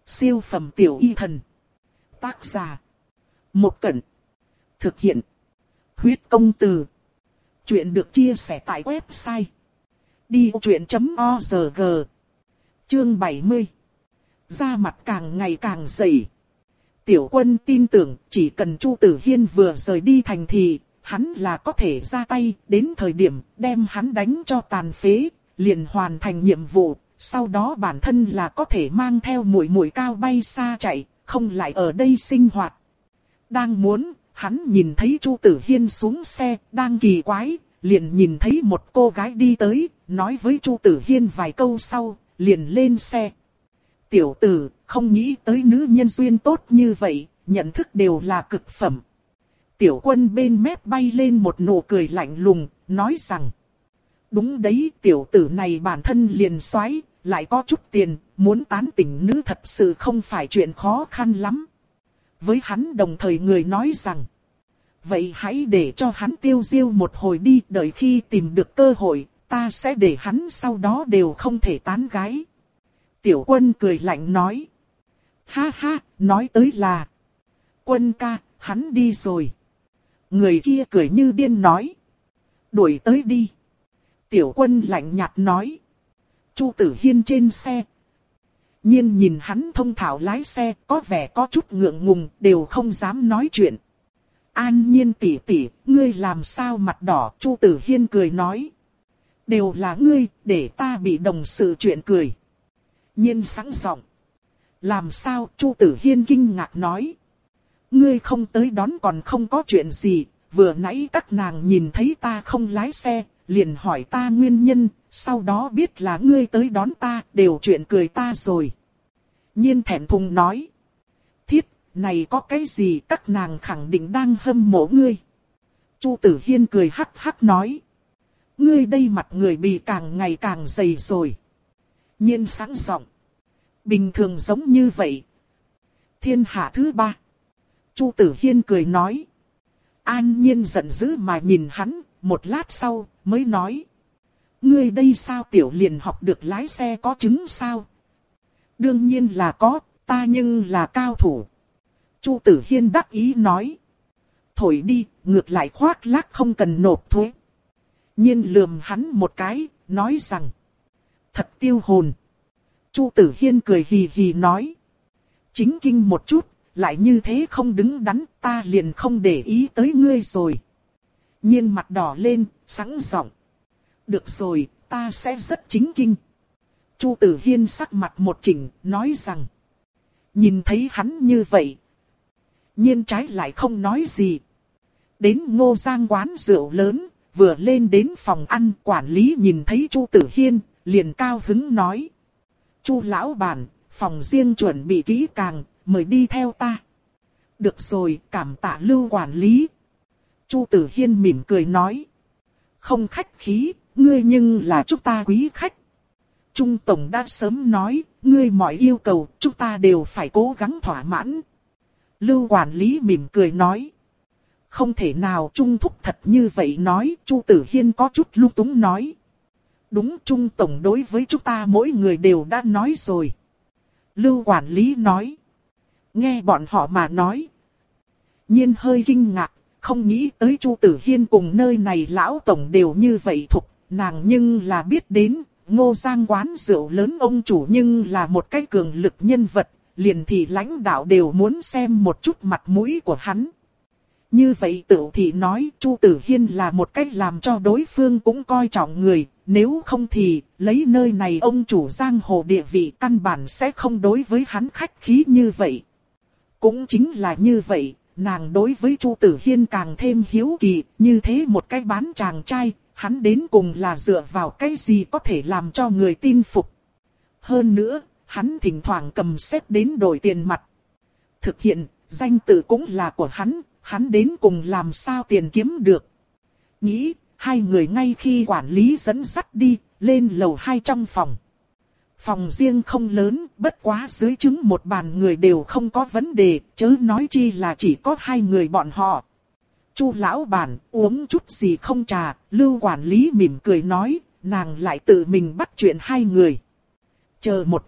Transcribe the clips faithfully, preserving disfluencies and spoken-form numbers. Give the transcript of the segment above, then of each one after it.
Siêu phẩm tiểu y thần. Tác giả. Một Cẩn. Thực hiện. Huyết công từ. Chuyện được chia sẻ tại website đi vô chuyện chấm org. Chương bảy mươi. Da mặt càng ngày càng dày. Tiểu Quân tin tưởng chỉ cần Chu Tử Hiên vừa rời đi thành thị, hắn là có thể ra tay, đến thời điểm đem hắn đánh cho tàn phế, liền hoàn thành nhiệm vụ. Sau đó bản thân là có thể mang theo muội muội cao bay xa chạy, không lại ở đây sinh hoạt. Đang muốn, hắn nhìn thấy Chu Tử Hiên xuống xe, đang kỳ quái, liền nhìn thấy một cô gái đi tới, nói với Chu Tử Hiên vài câu sau, liền lên xe. Tiểu tử, không nghĩ tới nữ nhân duyên tốt như vậy, nhận thức đều là cực phẩm. Tiểu Quân bên mép bay lên một nụ cười lạnh lùng, nói rằng: đúng đấy, tiểu tử này bản thân liền xoáy, lại có chút tiền, muốn tán tỉnh nữ thật sự không phải chuyện khó khăn lắm. Với hắn đồng thời người nói rằng: vậy hãy để cho hắn tiêu diêu một hồi đi, đợi khi tìm được cơ hội, ta sẽ để hắn sau đó đều không thể tán gái. Tiểu Quân cười lạnh nói: ha ha, nói tới là Quân ca, hắn đi rồi. Người kia cười như điên nói: đuổi tới đi. Tiểu Quân lạnh nhạt nói. Chu Tử Hiên trên xe. Nhiên nhìn hắn thông thạo lái xe, có vẻ có chút ngượng ngùng, đều không dám nói chuyện. An Nhiên tỷ tỷ, ngươi làm sao mặt đỏ? Chu Tử Hiên cười nói. Đều là ngươi, để ta bị đồng sự chuyện cười. Nhiên sẵn giọng. Làm sao? Chu Tử Hiên kinh ngạc nói. Ngươi không tới đón còn không có chuyện gì, vừa nãy các nàng nhìn thấy ta không lái xe, liền hỏi ta nguyên nhân, sau đó biết là ngươi tới đón ta, đều chuyện cười ta rồi. Nhiên thẹn thùng nói. Thiết, này có cái gì, các nàng khẳng định đang hâm mộ ngươi. Chu Tử Hiên cười hắc hắc nói. Ngươi đây mặt người bị càng ngày càng dày rồi. Nhiên sáng giọng. Bình thường giống như vậy. Thiên hạ thứ ba. Chu Tử Hiên cười nói. An Nhiên giận dữ mà nhìn hắn, một lát sau mới nói. Ngươi đây sao tiểu liền học được lái xe có chứng sao? Đương nhiên là có, ta nhưng là cao thủ. Chu Tử Hiên đắc ý nói. Thổi đi, ngược lại khoác lác không cần nộp thuế. Nhiên lườm hắn một cái, nói rằng. Thật tiêu hồn. Chu Tử Hiên cười hì hì nói. Chính kinh một chút, lại như thế không đứng đắn, ta liền không để ý tới ngươi rồi. Nhiên mặt đỏ lên, sẵn giọng. Được rồi, ta sẽ rất chính kinh. Chu Tử Hiên sắc mặt một chỉnh, nói rằng. Nhìn thấy hắn như vậy. Nhiên trái lại không nói gì. Đến Ngô Giang quán rượu lớn, vừa lên đến phòng ăn, quản lý nhìn thấy Chu Tử Hiên, liền cao hứng nói. Chu lão bản, phòng riêng chuẩn bị kỹ càng, mời đi theo ta. Được rồi, cảm tạ Lưu quản lý. Chu Tử Hiên mỉm cười nói. Không khách khí, ngươi nhưng là chúng ta quý khách. Trung Tổng đã sớm nói, ngươi mọi yêu cầu, chúng ta đều phải cố gắng thỏa mãn. Lưu quản lý mỉm cười nói. Không thể nào Trung Thúc thật như vậy nói, Chu Tử Hiên có chút lung túng nói. Đúng, Trung Tổng đối với chúng ta mỗi người đều đã nói rồi. Lưu quản lý nói. Nghe bọn họ mà nói. Nhiên hơi kinh ngạc, không nghĩ tới Chu Tử Hiên cùng nơi này lão tổng đều như vậy thục, nàng nhưng là biết đến, Ngô Giang quán rượu lớn ông chủ nhưng là một cái cường lực nhân vật, liền thì lãnh đạo đều muốn xem một chút mặt mũi của hắn. Như vậy tự thì nói Chu Tử Hiên là một cách làm cho đối phương cũng coi trọng người, nếu không thì lấy nơi này ông chủ giang hồ địa vị căn bản sẽ không đối với hắn khách khí như vậy. Cũng chính là như vậy, nàng đối với Chu Tử Hiên càng thêm hiếu kỳ, như thế một cái bán chàng trai, hắn đến cùng là dựa vào cái gì có thể làm cho người tin phục. Hơn nữa, hắn thỉnh thoảng cầm xét đến đổi tiền mặt. Thực hiện, danh tự cũng là của hắn, hắn đến cùng làm sao tiền kiếm được. Nghĩ, hai người ngay khi quản lý dẫn dắt đi, lên lầu hai trong phòng. Phòng riêng không lớn, bất quá dưới chứng một bàn người đều không có vấn đề, chớ nói chi là chỉ có hai người bọn họ. Chu lão bản, uống chút gì không trà, Lưu quản lý mỉm cười nói, nàng lại tự mình bắt chuyện hai người. Chờ một chút, ta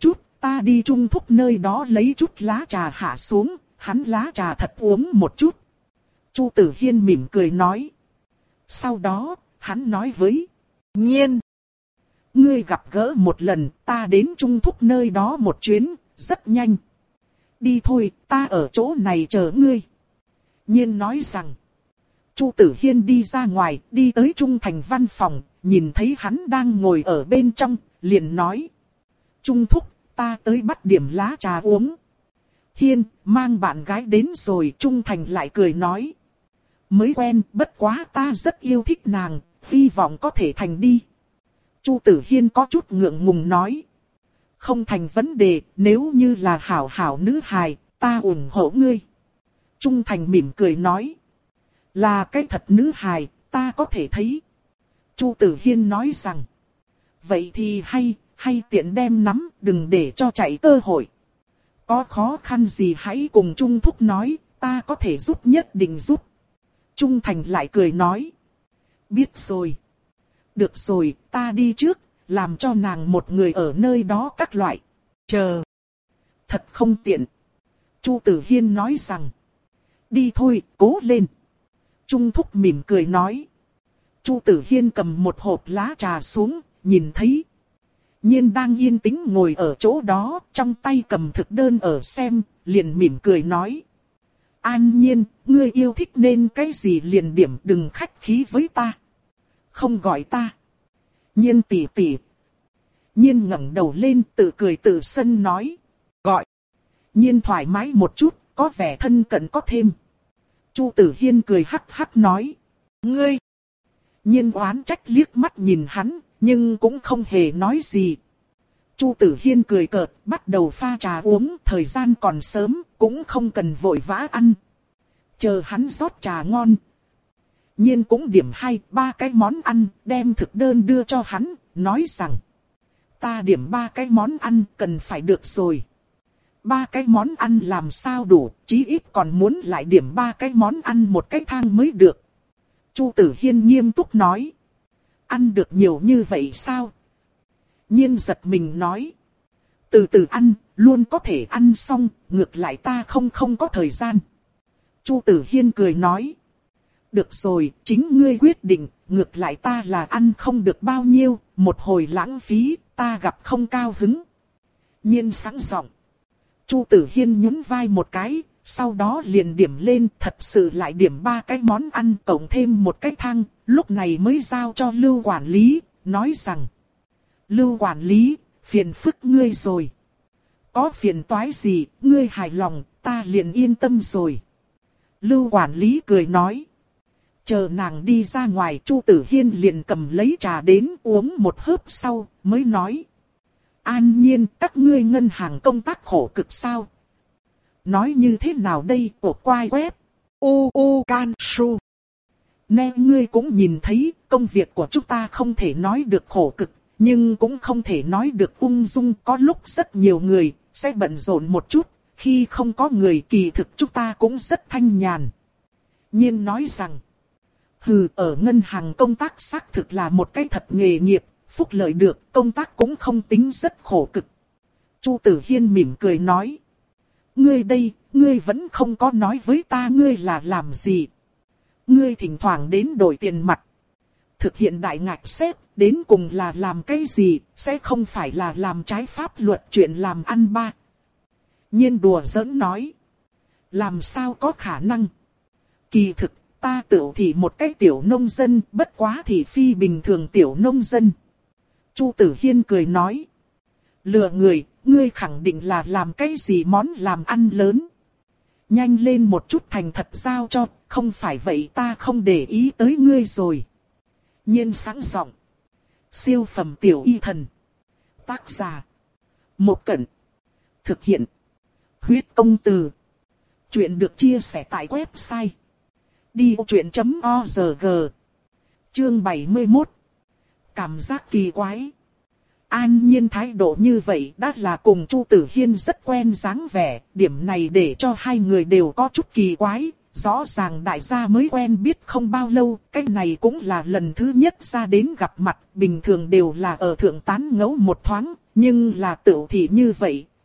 ta đi Trung Thúc nơi đó lấy chút lá trà hạ xuống, hắn lá trà thật uống một chút. Chu Tử Hiên mỉm cười nói. Sau đó, hắn nói với Nhiên. Ngươi gặp gỡ một lần, ta đến Trung Thúc nơi đó một chuyến, rất nhanh. Đi thôi, ta ở chỗ này chờ ngươi. Nhiên nói rằng. Chu Tử Hiên đi ra ngoài, đi tới Trung Thành văn phòng, nhìn thấy hắn đang ngồi ở bên trong, liền nói. Trung Thúc, ta tới bắt điểm lá trà uống. Hiên, mang bạn gái đến rồi, Trung Thành lại cười nói. Mới quen, bất quá ta rất yêu thích nàng, hy vọng có thể thành đi. Chu Tử Hiên có chút ngượng ngùng nói. Không thành vấn đề, nếu như là hảo hảo nữ hài, ta ủng hộ ngươi. Trung Thành mỉm cười nói. Là cái thật nữ hài, ta có thể thấy. Chu Tử Hiên nói rằng. Vậy thì hay, hay tiện đem nắm, đừng để cho chạy cơ hội. Có khó khăn gì hãy cùng Trung Thúc nói, ta có thể giúp nhất định giúp. Trung Thành lại cười nói. Biết rồi. Được rồi, ta đi trước, làm cho nàng một người ở nơi đó các loại. Chờ. Thật không tiện. Chu Tử Hiên nói rằng. Đi thôi, cố lên. Trung Thúc mỉm cười nói. Chu Tử Hiên cầm một hộp lá trà xuống, nhìn thấy. Nhiên đang yên tĩnh ngồi ở chỗ đó, trong tay cầm thực đơn ở xem, liền mỉm cười nói. An Nhiên, ngươi yêu thích nên cái gì liền điểm, đừng khách khí với ta. Không gọi ta. Nhiên tỉ tỉ. Nhiên ngẩng đầu lên tự cười tự sân nói. Gọi. Nhiên thoải mái một chút, có vẻ thân cận có thêm. Chu Tử Hiên cười hắc hắc nói. Ngươi. Nhiên oán trách liếc mắt nhìn hắn, nhưng cũng không hề nói gì. Chu Tử Hiên cười cợt, bắt đầu pha trà uống, thời gian còn sớm, cũng không cần vội vã ăn. Chờ hắn rót trà ngon. Nhiên cũng điểm hai, ba cái món ăn, đem thực đơn đưa cho hắn, nói rằng. Ta điểm ba cái món ăn, cần phải được rồi. Ba cái món ăn làm sao đủ, chí ít còn muốn lại điểm ba cái món ăn một cái thang mới được. Chu Tử Hiên nghiêm túc nói. Ăn được nhiều như vậy sao? Nhiên giật mình nói. Từ từ ăn, luôn có thể ăn xong, ngược lại ta không không có thời gian. Chu Tử Hiên cười nói. Được rồi, chính ngươi quyết định, ngược lại ta là ăn không được bao nhiêu, một hồi lãng phí, ta gặp không cao hứng. Nhiên sẵn giọng. Chu Tử Hiên nhún vai một cái, sau đó liền điểm lên, thật sự lại điểm ba cái món ăn cộng thêm một cái thang, lúc này mới giao cho Lưu quản lý, nói rằng. Lưu quản lý, phiền phức ngươi rồi. Có phiền toái gì, ngươi hài lòng, ta liền yên tâm rồi. Lưu quản lý cười nói. Chờ nàng đi ra ngoài, Chu Tử Hiên liền cầm lấy trà đến uống một hớp sau, mới nói. An Nhiên, các ngươi ngân hàng công tác khổ cực sao? Nói như thế nào đây, của quai web. U U Can Su. Nè ngươi cũng nhìn thấy, công việc của chúng ta không thể nói được khổ cực, nhưng cũng không thể nói được ung dung. Có lúc rất nhiều người sẽ bận rộn một chút, khi không có người kỳ thực chúng ta cũng rất thanh nhàn. Nhiên nói rằng. Hừ, ở ngân hàng công tác xác thực là một cái thật nghề nghiệp, phúc lợi được, công tác cũng không tính rất khổ cực. Chu Tử Hiên mỉm cười nói. Ngươi đây, ngươi vẫn không có nói với ta ngươi là làm gì. Ngươi thỉnh thoảng đến đổi tiền mặt. Thực hiện đại ngạch xếp, đến cùng là làm cái gì, sẽ không phải là làm trái pháp luật chuyện làm ăn ba. Nhiên đùa giỡn nói. Làm sao có khả năng. Kỳ thực, ta tự thì một cái tiểu nông dân, bất quá thì phi bình thường tiểu nông dân. Chu Tử Hiên cười nói. Lừa người, ngươi khẳng định là làm cái gì món làm ăn lớn. Nhanh lên một chút thành thật giao cho, không phải vậy ta không để ý tới ngươi rồi. Nhiên sẵn giọng. Siêu phẩm tiểu y thần. Tác giả. Một Cẩn. Thực hiện. Huyết công từ. Chuyện được chia sẻ tại website. đi vô chuyện chấm org. Chương bảy mươi mốt. Cảm giác kỳ quái. An Nhiên thái độ như vậy đã là cùng Chu Tử Hiên rất quen dáng vẻ, điểm này để cho hai người đều có chút kỳ quái, rõ ràng đại gia mới quen biết không bao lâu, cái này cũng là lần thứ nhất ra đến gặp mặt, bình thường đều là ở thượng tán ngẫu một thoáng, nhưng là tự thì như vậy,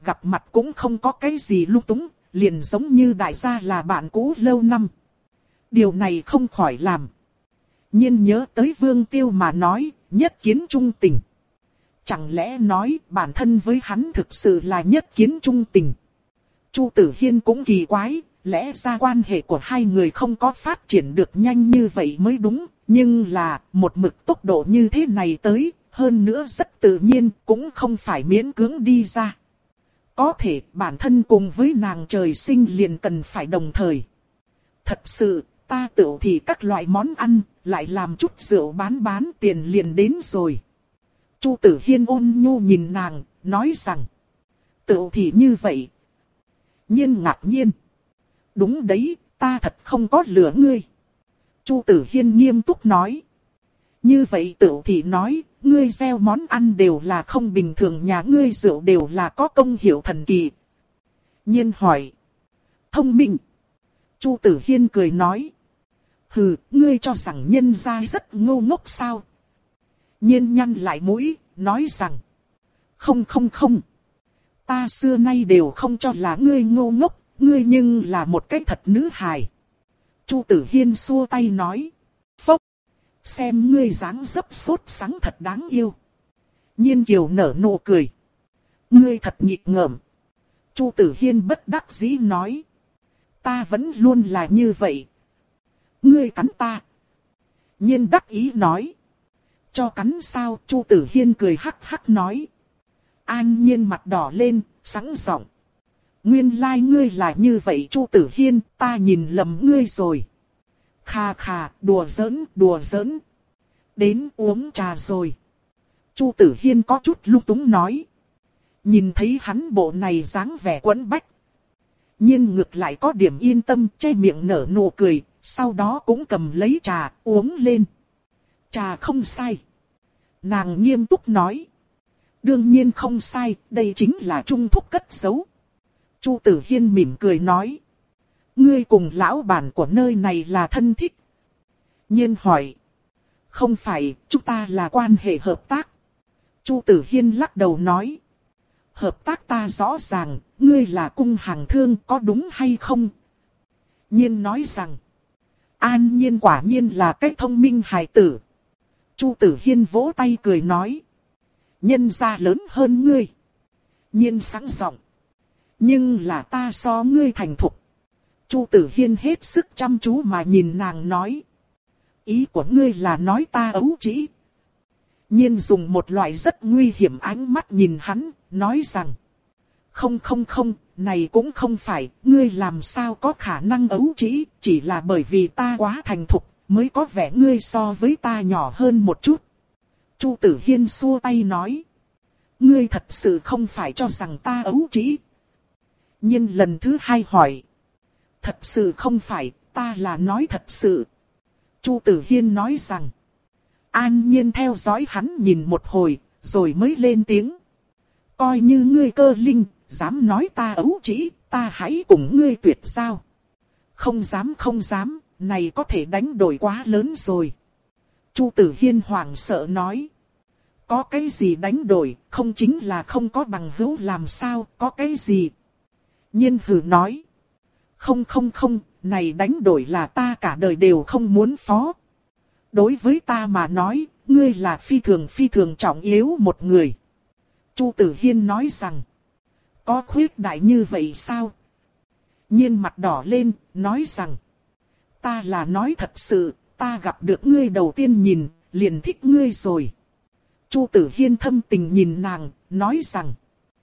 gặp mặt cũng không có cái gì lung túng, liền giống như đại gia là bạn cũ lâu năm. Điều này không khỏi làm Nhiên nhớ tới Vương Tiêu mà nói, nhất kiến trung tình. Chẳng lẽ nói bản thân với hắn thực sự là nhất kiến trung tình? Chu Tử Hiên cũng kỳ quái, lẽ ra quan hệ của hai người không có phát triển được nhanh như vậy mới đúng, nhưng là một mực tốc độ như thế này tới, hơn nữa rất tự nhiên, cũng không phải miễn cưỡng đi ra. Có thể bản thân cùng với nàng trời sinh liền cần phải đồng thời. Thật sự, ta tựu thì các loại món ăn, lại làm chút rượu bán bán tiền liền đến rồi. Chu Tử Hiên ôn nhu nhìn nàng, nói rằng, tựu thì như vậy. Nhiên ngạc nhiên. Đúng đấy, ta thật không có lừa ngươi. Chu Tử Hiên nghiêm túc nói. Như vậy tựu thì nói, ngươi gieo món ăn đều là không bình thường, nhà ngươi rượu đều là có công hiệu thần kỳ. Nhiên hỏi. Thông minh. Chu Tử Hiên cười nói. Hừ, ngươi cho rằng nhân gia rất ngu ngốc sao? Nhiên nhăn lại mũi, nói rằng. Không không không. Ta xưa nay đều không cho là ngươi ngu ngốc, ngươi nhưng là một cái thật nữ hài. Chu Tử Hiên xua tay nói. Phốc. Xem ngươi dáng dấp sốt sắng thật đáng yêu. Nhiên Kiều nở nụ cười. Ngươi thật nghịch ngợm. Chu Tử Hiên bất đắc dĩ nói. Ta vẫn luôn là như vậy. Ngươi cắn ta. Nhiên đắc ý nói. Cho cắn sao? Chu Tử Hiên cười hắc hắc nói. An Nhiên mặt đỏ lên, sẵn giọng. Nguyên lai like ngươi là như vậy Chu Tử Hiên, ta nhìn lầm ngươi rồi. Khà khà, đùa giỡn, đùa giỡn. Đến uống trà rồi. Chu Tử Hiên có chút lung túng nói. Nhìn thấy hắn bộ này dáng vẻ quẫn bách. Nhiên ngược lại có điểm yên tâm, che miệng nở nụ cười, sau đó cũng cầm lấy trà, uống lên. Trà không sai. Nàng nghiêm túc nói. Đương nhiên không sai, đây chính là trung thúc cất giấu. Chu Tử Hiên mỉm cười nói. Ngươi cùng lão bản của nơi này là thân thích. Nhiên hỏi. Không phải, chúng ta là quan hệ hợp tác. Chu Tử Hiên lắc đầu nói. Hợp tác ta rõ ràng, ngươi là cung hàng thương có đúng hay không? Nhiên nói rằng. An Nhiên quả nhiên là cái thông minh hài tử. Chu Tử Hiên vỗ tay cười nói. Nhân gia lớn hơn ngươi. Nhiên sáng giọng. Nhưng là ta so ngươi thành thục. Chu Tử Hiên hết sức chăm chú mà nhìn nàng nói. Ý của ngươi là nói ta ấu trĩ. Nhiên dùng một loại rất nguy hiểm ánh mắt nhìn hắn, nói rằng. Không không không, này cũng không phải, ngươi làm sao có khả năng ấu trĩ, chỉ là bởi vì ta quá thành thục, mới có vẻ ngươi so với ta nhỏ hơn một chút. Chu Tử Hiên xua tay nói. Ngươi thật sự không phải cho rằng ta ấu trĩ. Nhiên lần thứ hai hỏi. Thật sự không phải, ta là nói thật sự. Chu Tử Hiên nói rằng. An Nhiên theo dõi hắn nhìn một hồi, rồi mới lên tiếng. Coi như ngươi cơ linh, dám nói ta ấu trĩ, ta hãy cùng ngươi tuyệt giao. Không dám không dám, này có thể đánh đổi quá lớn rồi. Chu Tử Hiên hoảng sợ nói. Có cái gì đánh đổi, không chính là không có bằng hữu làm sao, có cái gì? Nhiên hừ nói. Không không không, này đánh đổi là ta cả đời đều không muốn phó. Đối với ta mà nói, ngươi là phi thường phi thường trọng yếu một người. Chu Tử Hiên nói rằng. Có khuyết đại như vậy sao? Nhiên mặt đỏ lên, nói rằng. Ta là nói thật sự, ta gặp được ngươi đầu tiên nhìn, liền thích ngươi rồi. Chu Tử Hiên thâm tình nhìn nàng, nói rằng.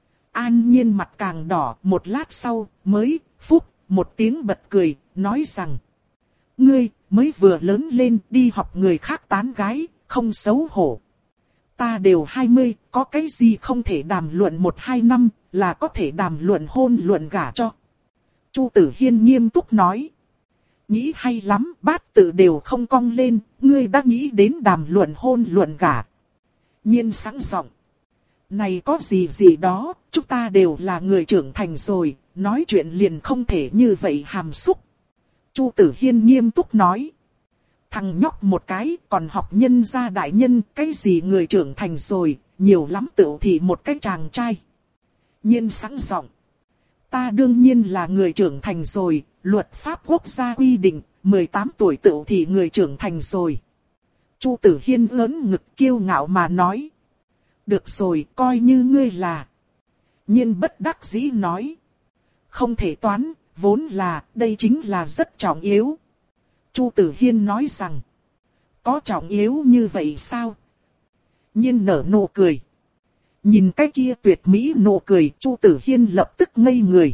An Nhiên mặt càng đỏ, một lát sau, mới, phúc, một tiếng bật cười, nói rằng. Ngươi, mới vừa lớn lên, đi học người khác tán gái, không xấu hổ. Ta đều hai mươi, có cái gì không thể đàm luận một hai năm, là có thể đàm luận hôn luận gả cho. Chu Tử Hiên nghiêm túc nói. Nghĩ hay lắm, bát tự đều không cong lên, ngươi đã nghĩ đến đàm luận hôn luận gả. Nhiên sẵn giọng. Này có gì gì đó, chúng ta đều là người trưởng thành rồi, nói chuyện liền không thể như vậy hàm xúc. Chu Tử Hiên nghiêm túc nói. Thằng nhóc một cái, còn học nhân gia đại nhân, cái gì người trưởng thành rồi, nhiều lắm tựu thì một cái chàng trai. Nhiên sẵn giọng. Ta đương nhiên là người trưởng thành rồi, luật pháp quốc gia quy định, mười tám tuổi tựu thì người trưởng thành rồi. Chu Tử Hiên ớn ngực kiêu ngạo mà nói. Được rồi, coi như ngươi là. Nhiên bất đắc dĩ nói. Không thể toán, vốn là, đây chính là rất trọng yếu. Chu Tử Hiên nói rằng. Có trọng yếu như vậy sao? Nhiên nở nụ cười. Nhìn cái kia tuyệt mỹ nụ cười, Chu Tử Hiên lập tức ngây người.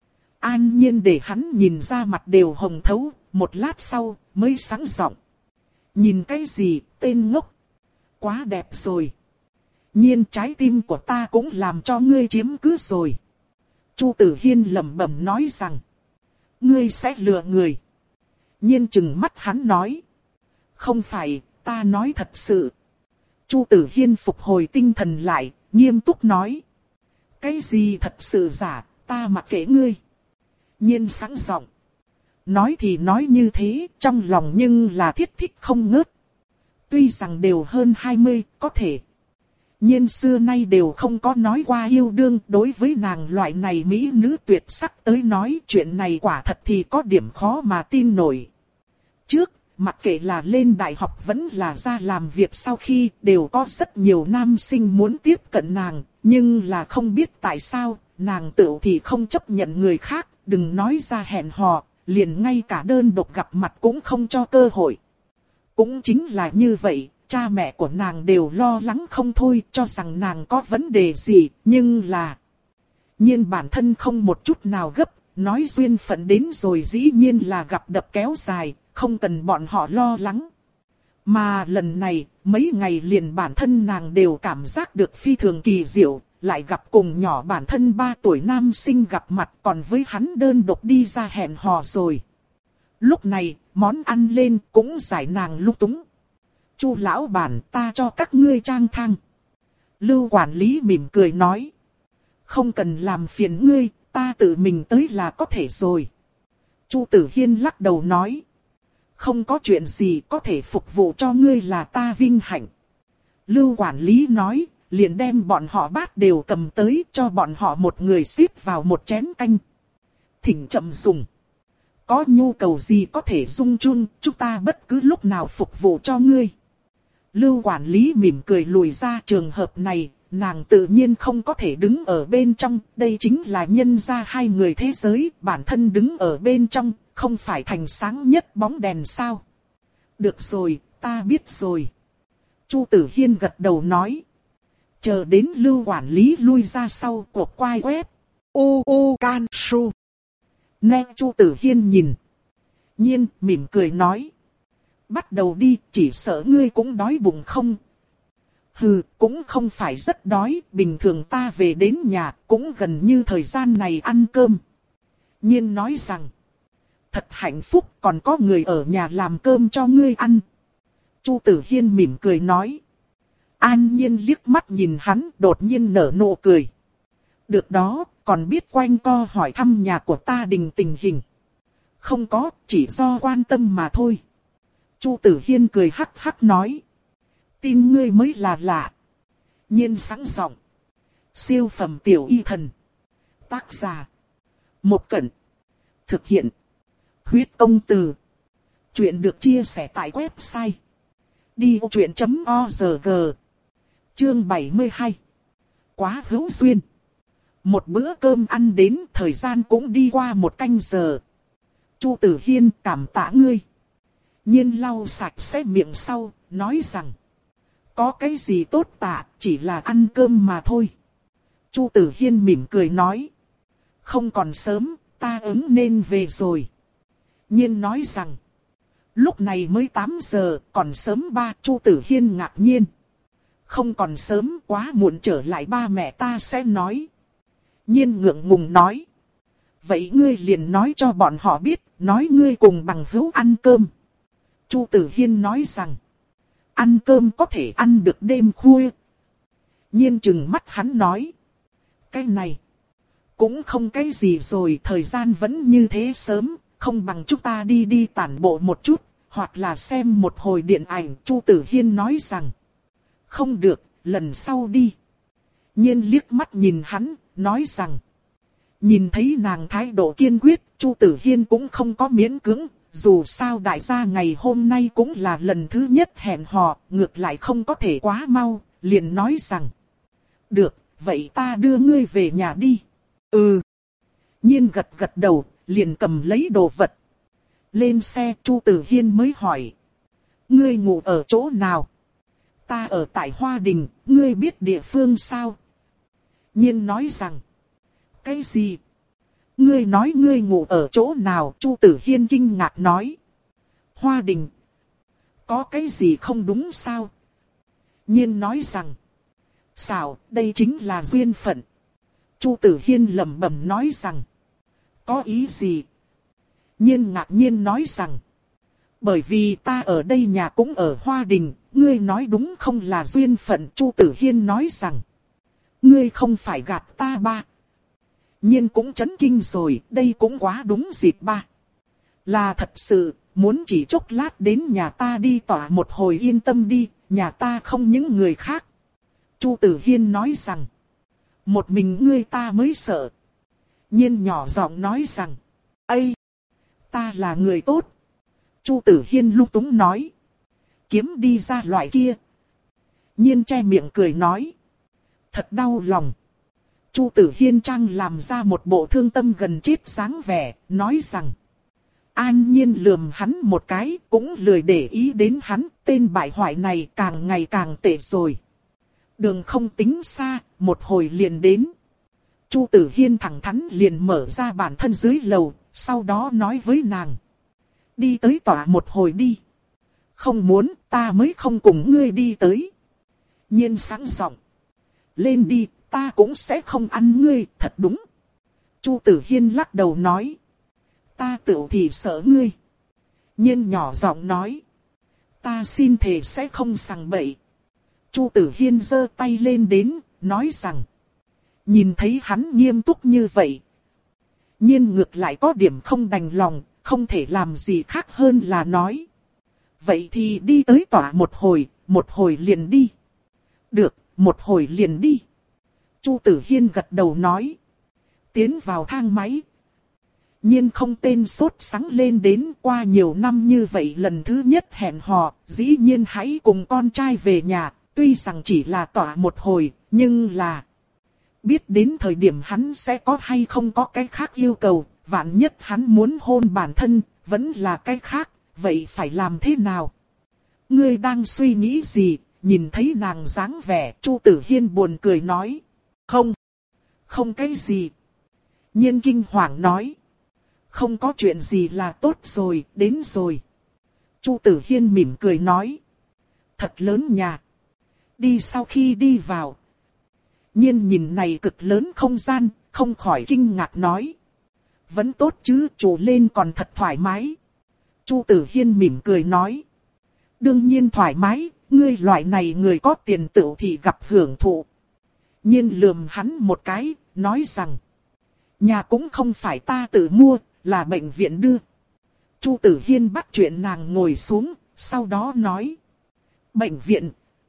An Nhiên để hắn nhìn ra mặt đều hồng thấu, một lát sau mới sáng giọng. Nhìn cái gì, tên ngốc? Quá đẹp rồi. Nhiên trái tim của ta cũng làm cho ngươi chiếm cứ rồi. Chu Tử Hiên lẩm bẩm nói rằng. Ngươi sẽ lừa người. Nhiên chừng mắt hắn nói. Không phải, ta nói thật sự. Chu Tử Hiên phục hồi tinh thần lại, nghiêm túc nói. Cái gì thật sự giả, ta mặc kệ ngươi. Nhiên sẵn giọng. Nói thì nói như thế, trong lòng nhưng là thiết thích không ngớt. Tuy rằng đều hơn hai mươi, có thể. Nhiên xưa nay đều không có nói qua yêu đương, đối với nàng loại này mỹ nữ tuyệt sắc tới nói chuyện này quả thật thì có điểm khó mà tin nổi. Trước, mặc kệ là lên đại học vẫn là ra làm việc sau khi, đều có rất nhiều nam sinh muốn tiếp cận nàng, nhưng là không biết tại sao, nàng tự thì không chấp nhận người khác, đừng nói ra hẹn hò, liền ngay cả đơn độc gặp mặt cũng không cho cơ hội. Cũng chính là như vậy, cha mẹ của nàng đều lo lắng không thôi, cho rằng nàng có vấn đề gì, nhưng là... Nhiên bản thân không một chút nào gấp, nói duyên phận đến rồi dĩ nhiên là gặp đập kéo dài, không cần bọn họ lo lắng. Mà lần này, mấy ngày liền bản thân nàng đều cảm giác được phi thường kỳ diệu, lại gặp cùng nhỏ bản thân ba tuổi nam sinh gặp mặt còn với hắn đơn độc đi ra hẹn hò rồi. Lúc này, món ăn lên cũng giải nàng lung túng. Chu lão bản, ta cho các ngươi trang thang. Lưu quản lý mỉm cười nói. Không cần làm phiền ngươi, ta tự mình tới là có thể rồi. Chu Tử Hiên lắc đầu nói. Không có chuyện gì có thể phục vụ cho ngươi là ta vinh hạnh. Lưu quản lý nói, liền đem bọn họ bát đều cầm tới cho bọn họ một người xếp vào một chén canh. Thỉnh chậm dùng. Có nhu cầu gì có thể dung chun, chúng ta bất cứ lúc nào phục vụ cho ngươi. Lưu quản lý mỉm cười lùi ra, trường hợp này, nàng tự nhiên không có thể đứng ở bên trong, đây chính là nhân ra hai người thế giới, bản thân đứng ở bên trong, không phải thành sáng nhất bóng đèn sao. Được rồi, ta biết rồi. Chu Tử Hiên gật đầu nói. Chờ đến Lưu quản lý lui ra sau cuộc quay web. U U Can Su. Nè Chu Tử Hiên nhìn. Nhiên mỉm cười nói. Bắt đầu đi, chỉ sợ ngươi cũng đói bụng không? Hừ, cũng không phải rất đói, bình thường ta về đến nhà cũng gần như thời gian này ăn cơm. Nhiên nói rằng. Thật hạnh phúc, còn có người ở nhà làm cơm cho ngươi ăn. Chu Tử Hiên mỉm cười nói. An Nhiên liếc mắt nhìn hắn, đột nhiên nở nụ cười. Được đó, còn biết quanh co hỏi thăm nhà của ta đình tình hình. Không có, chỉ do quan tâm mà thôi. Chu Tử Hiên cười hắc hắc nói. Tin ngươi mới là lạ. Nhiên sẵn giọng. Siêu phẩm tiểu y thần. Tác giả. Một Cẩn. Thực hiện. Huyết công từ. Chuyện được chia sẻ tại website. đi vô chuyện chấm org. Chương bảy mươi hai. Quá hữu duyên. Một bữa cơm ăn đến, thời gian cũng đi qua một canh giờ. Chu Tử Hiên cảm tạ ngươi. Nhiên lau sạch sẽ miệng sau, nói rằng. Có cái gì tốt tạ, chỉ là ăn cơm mà thôi. Chu Tử Hiên mỉm cười nói. Không còn sớm, ta ứng nên về rồi. Nhiên nói rằng. Lúc này mới tám giờ, còn sớm ba. Chu Tử Hiên ngạc nhiên. Không còn sớm, quá muộn trở lại ba mẹ ta sẽ nói. Nhiên ngượng ngùng nói. Vậy ngươi liền nói cho bọn họ biết, nói ngươi cùng bằng hữu ăn cơm. Chu Tử Hiên nói rằng. Ăn cơm có thể ăn được đêm khuya. Nhiên chừng mắt hắn nói. Cái này. Cũng không cái gì rồi, thời gian vẫn như thế sớm. Không bằng chúng ta đi đi tản bộ một chút. Hoặc là xem một hồi điện ảnh. Chu Tử Hiên nói rằng. Không được, lần sau đi. Nhiên liếc mắt nhìn hắn, nói rằng. Nhìn thấy nàng thái độ kiên quyết, Chu Tử Hiên cũng không có miễn cưỡng, dù sao đại gia ngày hôm nay cũng là lần thứ nhất hẹn hò, ngược lại không có thể quá mau, liền nói rằng. Được, vậy ta đưa ngươi về nhà đi. Ừ. Nhiên gật gật đầu, liền cầm lấy đồ vật. Lên xe, Chu Tử Hiên mới hỏi. Ngươi ngủ ở chỗ nào? Ta ở tại Hoa Đình, ngươi biết địa phương sao? Nhiên nói rằng. Cái gì? Ngươi nói ngươi ngủ ở chỗ nào? Chu Tử Hiên kinh ngạc nói. Hoa Đình. Có cái gì không đúng sao? Nhiên nói rằng. Sao, đây chính là duyên phận. Chu Tử Hiên lẩm bẩm nói rằng. Có ý gì? Nhiên ngạc nhiên nói rằng. Bởi vì ta ở đây nhà cũng ở Hoa Đình, ngươi nói đúng không là duyên phận? Chu Tử Hiên nói rằng. Ngươi không phải gạt ta ba. Nhiên cũng chấn kinh rồi, đây cũng quá đúng dịp ba. Là thật sự, muốn chỉ chốc lát đến nhà ta đi tỏa một hồi yên tâm đi, nhà ta không những người khác. Chu Tử Hiên nói rằng. Một mình ngươi ta mới sợ. Nhiên nhỏ giọng nói rằng. Ây! Ta là người tốt. Chu Tử Hiên lung túng nói. Kiếm đi ra loại kia. Nhiên che miệng cười nói. Thật đau lòng. Chu Tử Hiên trang làm ra một bộ thương tâm gần chết dáng vẻ, nói rằng. An Nhiên lườm hắn một cái, cũng lười để ý đến hắn, tên bại hoại này càng ngày càng tệ rồi. Đường không tính xa, một hồi liền đến. Chu Tử Hiên thẳng thắn liền mở ra bản thân dưới lầu, sau đó nói với nàng. Đi tới tỏa một hồi đi. Không muốn, ta mới không cùng ngươi đi tới. Nhiên sáng giọng. Lên đi, ta cũng sẽ không ăn ngươi, thật đúng. Chu Tử Hiên lắc đầu nói. Ta tự thì sợ ngươi. Nhiên nhỏ giọng nói. Ta xin thề sẽ không sằng bậy. Chu Tử Hiên giơ tay lên đến, nói rằng. Nhìn thấy hắn nghiêm túc như vậy. Nhiên ngược lại có điểm không đành lòng, không thể làm gì khác hơn là nói. Vậy thì đi tới tỏa một hồi, một hồi liền đi. Được, một hồi liền đi. Chu Tử Hiên gật đầu nói. Tiến vào thang máy. Nhiên không tên sốt sắng lên đến qua nhiều năm như vậy lần thứ nhất hẹn hò, dĩ nhiên hãy cùng con trai về nhà, tuy rằng chỉ là tỏa một hồi, nhưng là... Biết đến thời điểm hắn sẽ có hay không có cái khác yêu cầu, vạn nhất hắn muốn hôn bản thân, vẫn là cái khác, vậy phải làm thế nào? Ngươi đang suy nghĩ gì? Nhìn thấy nàng dáng vẻ, Chu Tử Hiên buồn cười nói. Không, không cái gì. Nhiên kinh hoàng nói. Không có chuyện gì là tốt rồi, đến rồi. Chu Tử Hiên mỉm cười nói. Thật lớn nhà. Đi sau khi đi vào. Nhiên nhìn này cực lớn không gian, không khỏi kinh ngạc nói. Vẫn tốt chứ, chủ lên còn thật thoải mái. Chu Tử Hiên mỉm cười nói. Đương nhiên thoải mái, ngươi loại này người có tiền tựu thì gặp hưởng thụ. Nhiên lườm hắn một cái, nói rằng. Nhà cũng không phải ta tự mua, là bệnh viện đưa. Chu Tử Hiên bắt chuyện nàng ngồi xuống, sau đó nói. Bệnh viện.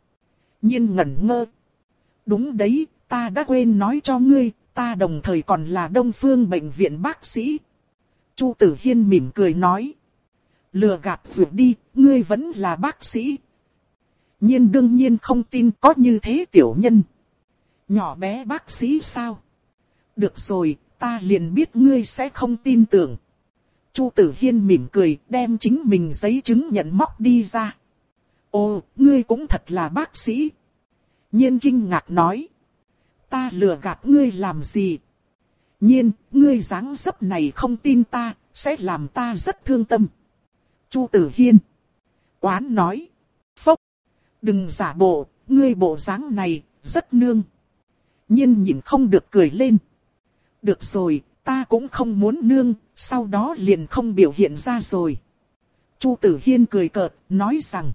Nhiên ngẩn ngơ. Đúng đấy, ta đã quên nói cho ngươi, ta đồng thời còn là Đông Phương bệnh viện bác sĩ. Chu Tử Hiên mỉm cười nói. Lừa gạt vượt đi, ngươi vẫn là bác sĩ. Nhiên đương nhiên không tin có như thế tiểu nhân. Nhỏ bé bác sĩ sao? Được rồi, ta liền biết ngươi sẽ không tin tưởng. Chu Tử Hiên mỉm cười, đem chính mình giấy chứng nhận móc đi ra. Ồ, ngươi cũng thật là bác sĩ. Nhiên kinh ngạc nói. Ta lừa gạt ngươi làm gì? Nhiên, ngươi dáng dấp này không tin ta, sẽ làm ta rất thương tâm. Chu Tử Hiên. Oán nói. Phốc. Đừng giả bộ, ngươi bộ dáng này, rất nương. Nhiên nhịn không được cười lên. Được rồi, ta cũng không muốn nương, sau đó liền không biểu hiện ra rồi. Chu Tử Hiên cười cợt, nói rằng.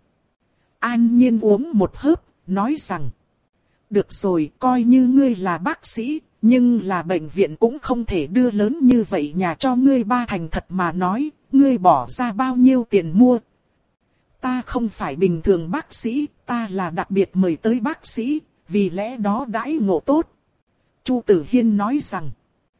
An Nhiên uống một hớp, nói rằng. Được rồi, coi như ngươi là bác sĩ, nhưng là bệnh viện cũng không thể đưa lớn như vậy nhà cho ngươi ba thành thật mà nói, ngươi bỏ ra bao nhiêu tiền mua. Ta không phải bình thường bác sĩ, ta là đặc biệt mời tới bác sĩ, vì lẽ đó đãi ngộ tốt. Chu Tử Hiên nói rằng.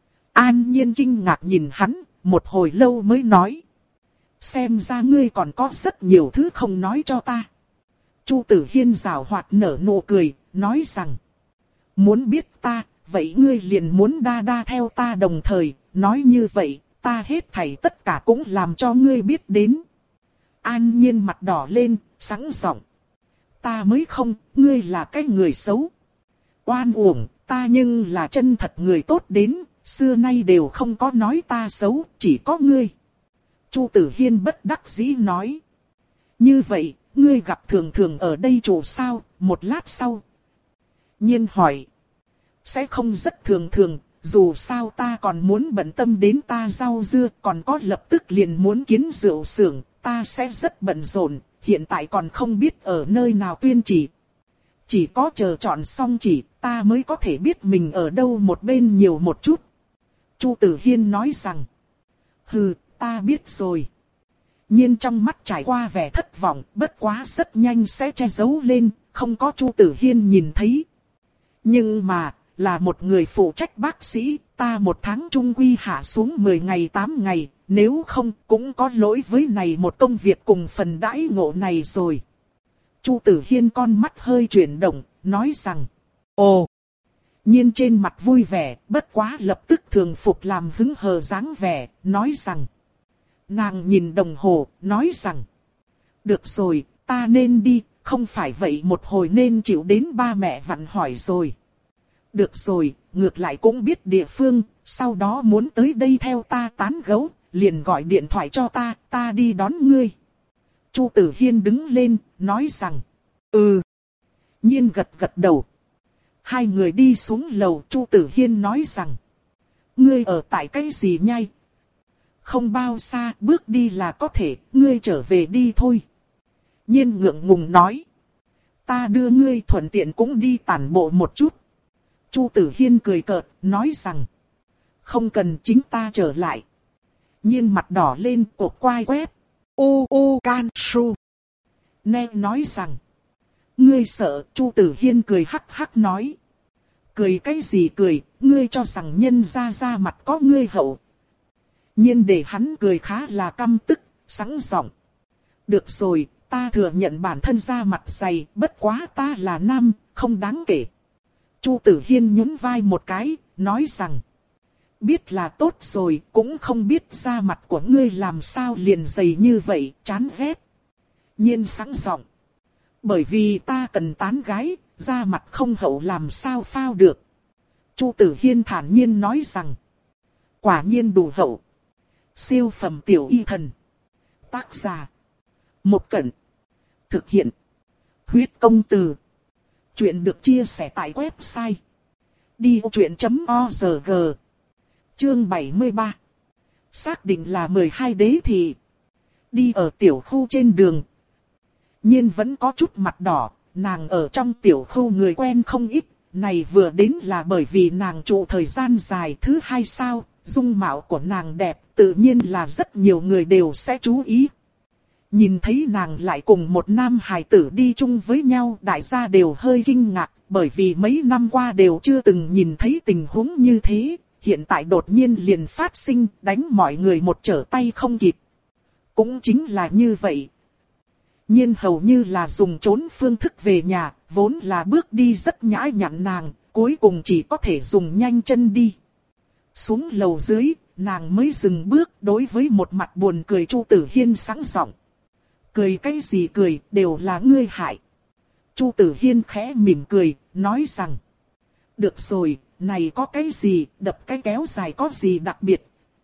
An Nhiên kinh ngạc nhìn hắn, một hồi lâu mới nói. Xem ra ngươi còn có rất nhiều thứ không nói cho ta. Chu Tử Hiên giảo hoạt nở nụ cười, nói rằng. Muốn biết ta, vậy ngươi liền muốn đa đa theo ta đồng thời, nói như vậy, ta hết thảy tất cả cũng làm cho ngươi biết đến. An Nhiên mặt đỏ lên, sẵn giọng. Ta mới không, ngươi là cái người xấu. Oan uổng, ta nhưng là chân thật người tốt đến, xưa nay đều không có nói ta xấu, chỉ có ngươi. Chu Tử Hiên bất đắc dĩ nói. Như vậy, ngươi gặp thường thường ở đây chủ sao, một lát sau. Nhiên hỏi. Sẽ không rất thường thường, dù sao ta còn muốn bận tâm đến ta rau dưa, còn có lập tức liền muốn kiến rượu xưởng, ta sẽ rất bận rộn, hiện tại còn không biết ở nơi nào tuyên chỉ. Chỉ có chờ chọn xong chỉ, ta mới có thể biết mình ở đâu một bên nhiều một chút. Chu Tử Hiên nói rằng. Hừ, ta biết rồi. Nhiên trong mắt trải qua vẻ thất vọng, bất quá rất nhanh sẽ che giấu lên, không có Chu Tử Hiên nhìn thấy. Nhưng mà, là một người phụ trách bác sĩ, ta một tháng trung quy hạ xuống mười ngày tám ngày, nếu không cũng có lỗi với này một công việc cùng phần đãi ngộ này rồi. Chu Tử Hiên con mắt hơi chuyển động, nói rằng, ồ. Nhiên trên mặt vui vẻ, bất quá lập tức thường phục làm hứng hờ dáng vẻ, nói rằng. Nàng nhìn đồng hồ, nói rằng, được rồi, ta nên đi, không phải vậy một hồi nên chịu đến ba mẹ vặn hỏi rồi. Được rồi, ngược lại cũng biết địa phương, sau đó muốn tới đây theo ta tán gẫu, liền gọi điện thoại cho ta, ta đi đón ngươi. Chu Tử Hiên đứng lên, nói rằng, ừ. Nhiên gật gật đầu. Hai người đi xuống lầu, Chu Tử Hiên nói rằng, ngươi ở tại cái gì nhai? Không bao xa, bước đi là có thể, ngươi trở về đi thôi. Nhiên ngượng ngùng nói, ta đưa ngươi thuận tiện cũng đi tản bộ một chút. Chu Tử Hiên cười cợt, nói rằng, không cần, chính ta trở lại. Nhiên mặt đỏ lên, cột quai quét. U u can su. Nè nói rằng, ngươi sợ? Chu Tử Hiên cười hắc hắc nói. Cười cái gì cười, ngươi cho rằng nhân ra ra mặt có ngươi hậu. Nhiên để hắn cười khá là căm tức, sẵn giọng. Được rồi, ta thừa nhận bản thân ra mặt dày, bất quá ta là nam, không đáng kể. Chu Tử Hiên nhún vai một cái, nói rằng. Biết là tốt rồi, cũng không biết da mặt của ngươi làm sao liền dày như vậy, chán ghét. Nhiên sẵn giọng. Bởi vì ta cần tán gái, da mặt không hậu làm sao phao được. Chu Tử Hiên thản nhiên nói rằng. Quả nhiên đủ hậu. Siêu phẩm tiểu y thần. Tác giả. Một Cẩn. Thực hiện. Huyết công từ. Chuyện được chia sẻ tại website. đi ô chuyện chấm org. Chương bảy mươi ba. Xác định là mười hai đế thị. Đi ở tiểu khu trên đường. Nhiên vẫn có chút mặt đỏ, nàng ở trong tiểu khu người quen không ít. Này vừa đến là bởi vì nàng trụ thời gian dài. Thứ hai sao, dung mạo của nàng đẹp, tự nhiên là rất nhiều người đều sẽ chú ý. Nhìn thấy nàng lại cùng một nam hài tử đi chung với nhau, đại gia đều hơi kinh ngạc, bởi vì mấy năm qua đều chưa từng nhìn thấy tình huống như thế, hiện tại đột nhiên liền phát sinh, đánh mọi người một trở tay không kịp. Cũng chính là như vậy. Nhiên hầu như là dùng trốn phương thức về nhà, vốn là bước đi rất nhã nhặn nàng, cuối cùng chỉ có thể dùng nhanh chân đi. Xuống lầu dưới, nàng mới dừng bước, đối với một mặt buồn cười Chu Tử Hiên sẵn giọng. Cười cái gì cười, đều là ngươi hại. Chu Tử Hiên khẽ mỉm cười, nói rằng. Được rồi, này có cái gì, đập cái kéo dài có gì đặc biệt.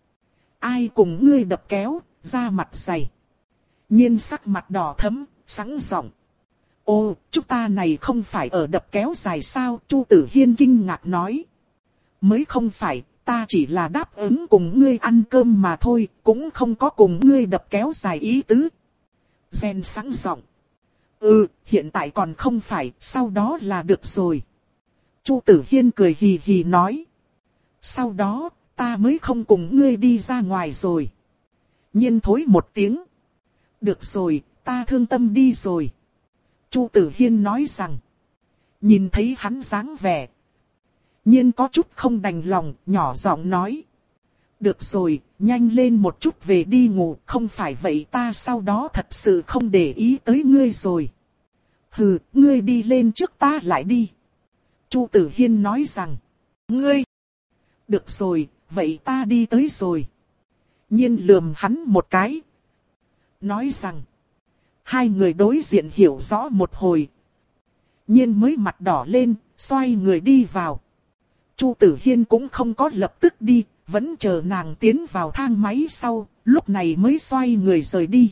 Ai cùng ngươi đập kéo, ra mặt dày. Nhiên sắc mặt đỏ thẫm, sẵn giọng. Ô, chúng ta này không phải ở đập kéo dài sao? Chu Tử Hiên kinh ngạc nói. Mới không phải, ta chỉ là đáp ứng cùng ngươi ăn cơm mà thôi, cũng không có cùng ngươi đập kéo dài ý tứ. Gen sẵn giọng. Ừ, hiện tại còn không phải, sau đó là được rồi. Chu Tử Hiên cười hì hì nói. Sau đó, ta mới không cùng ngươi đi ra ngoài rồi. Nhiên thối một tiếng. Được rồi, ta thương tâm đi rồi. Chu Tử Hiên nói rằng. Nhìn thấy hắn dáng vẻ. Nhiên có chút không đành lòng, nhỏ giọng nói. Được rồi, nhanh lên một chút về đi ngủ, không phải vậy ta sau đó thật sự không để ý tới ngươi rồi. Hừ, ngươi đi lên trước ta lại đi. Chu Tử Hiên nói rằng. Ngươi. Được rồi, vậy ta đi tới rồi. Nhiên lườm hắn một cái. Nói rằng. Hai người đối diện hiểu rõ một hồi. Nhiên mới mặt đỏ lên, xoay người đi vào. Chu Tử Hiên cũng không có lập tức đi, vẫn chờ nàng tiến vào thang máy sau, lúc này mới xoay người rời đi.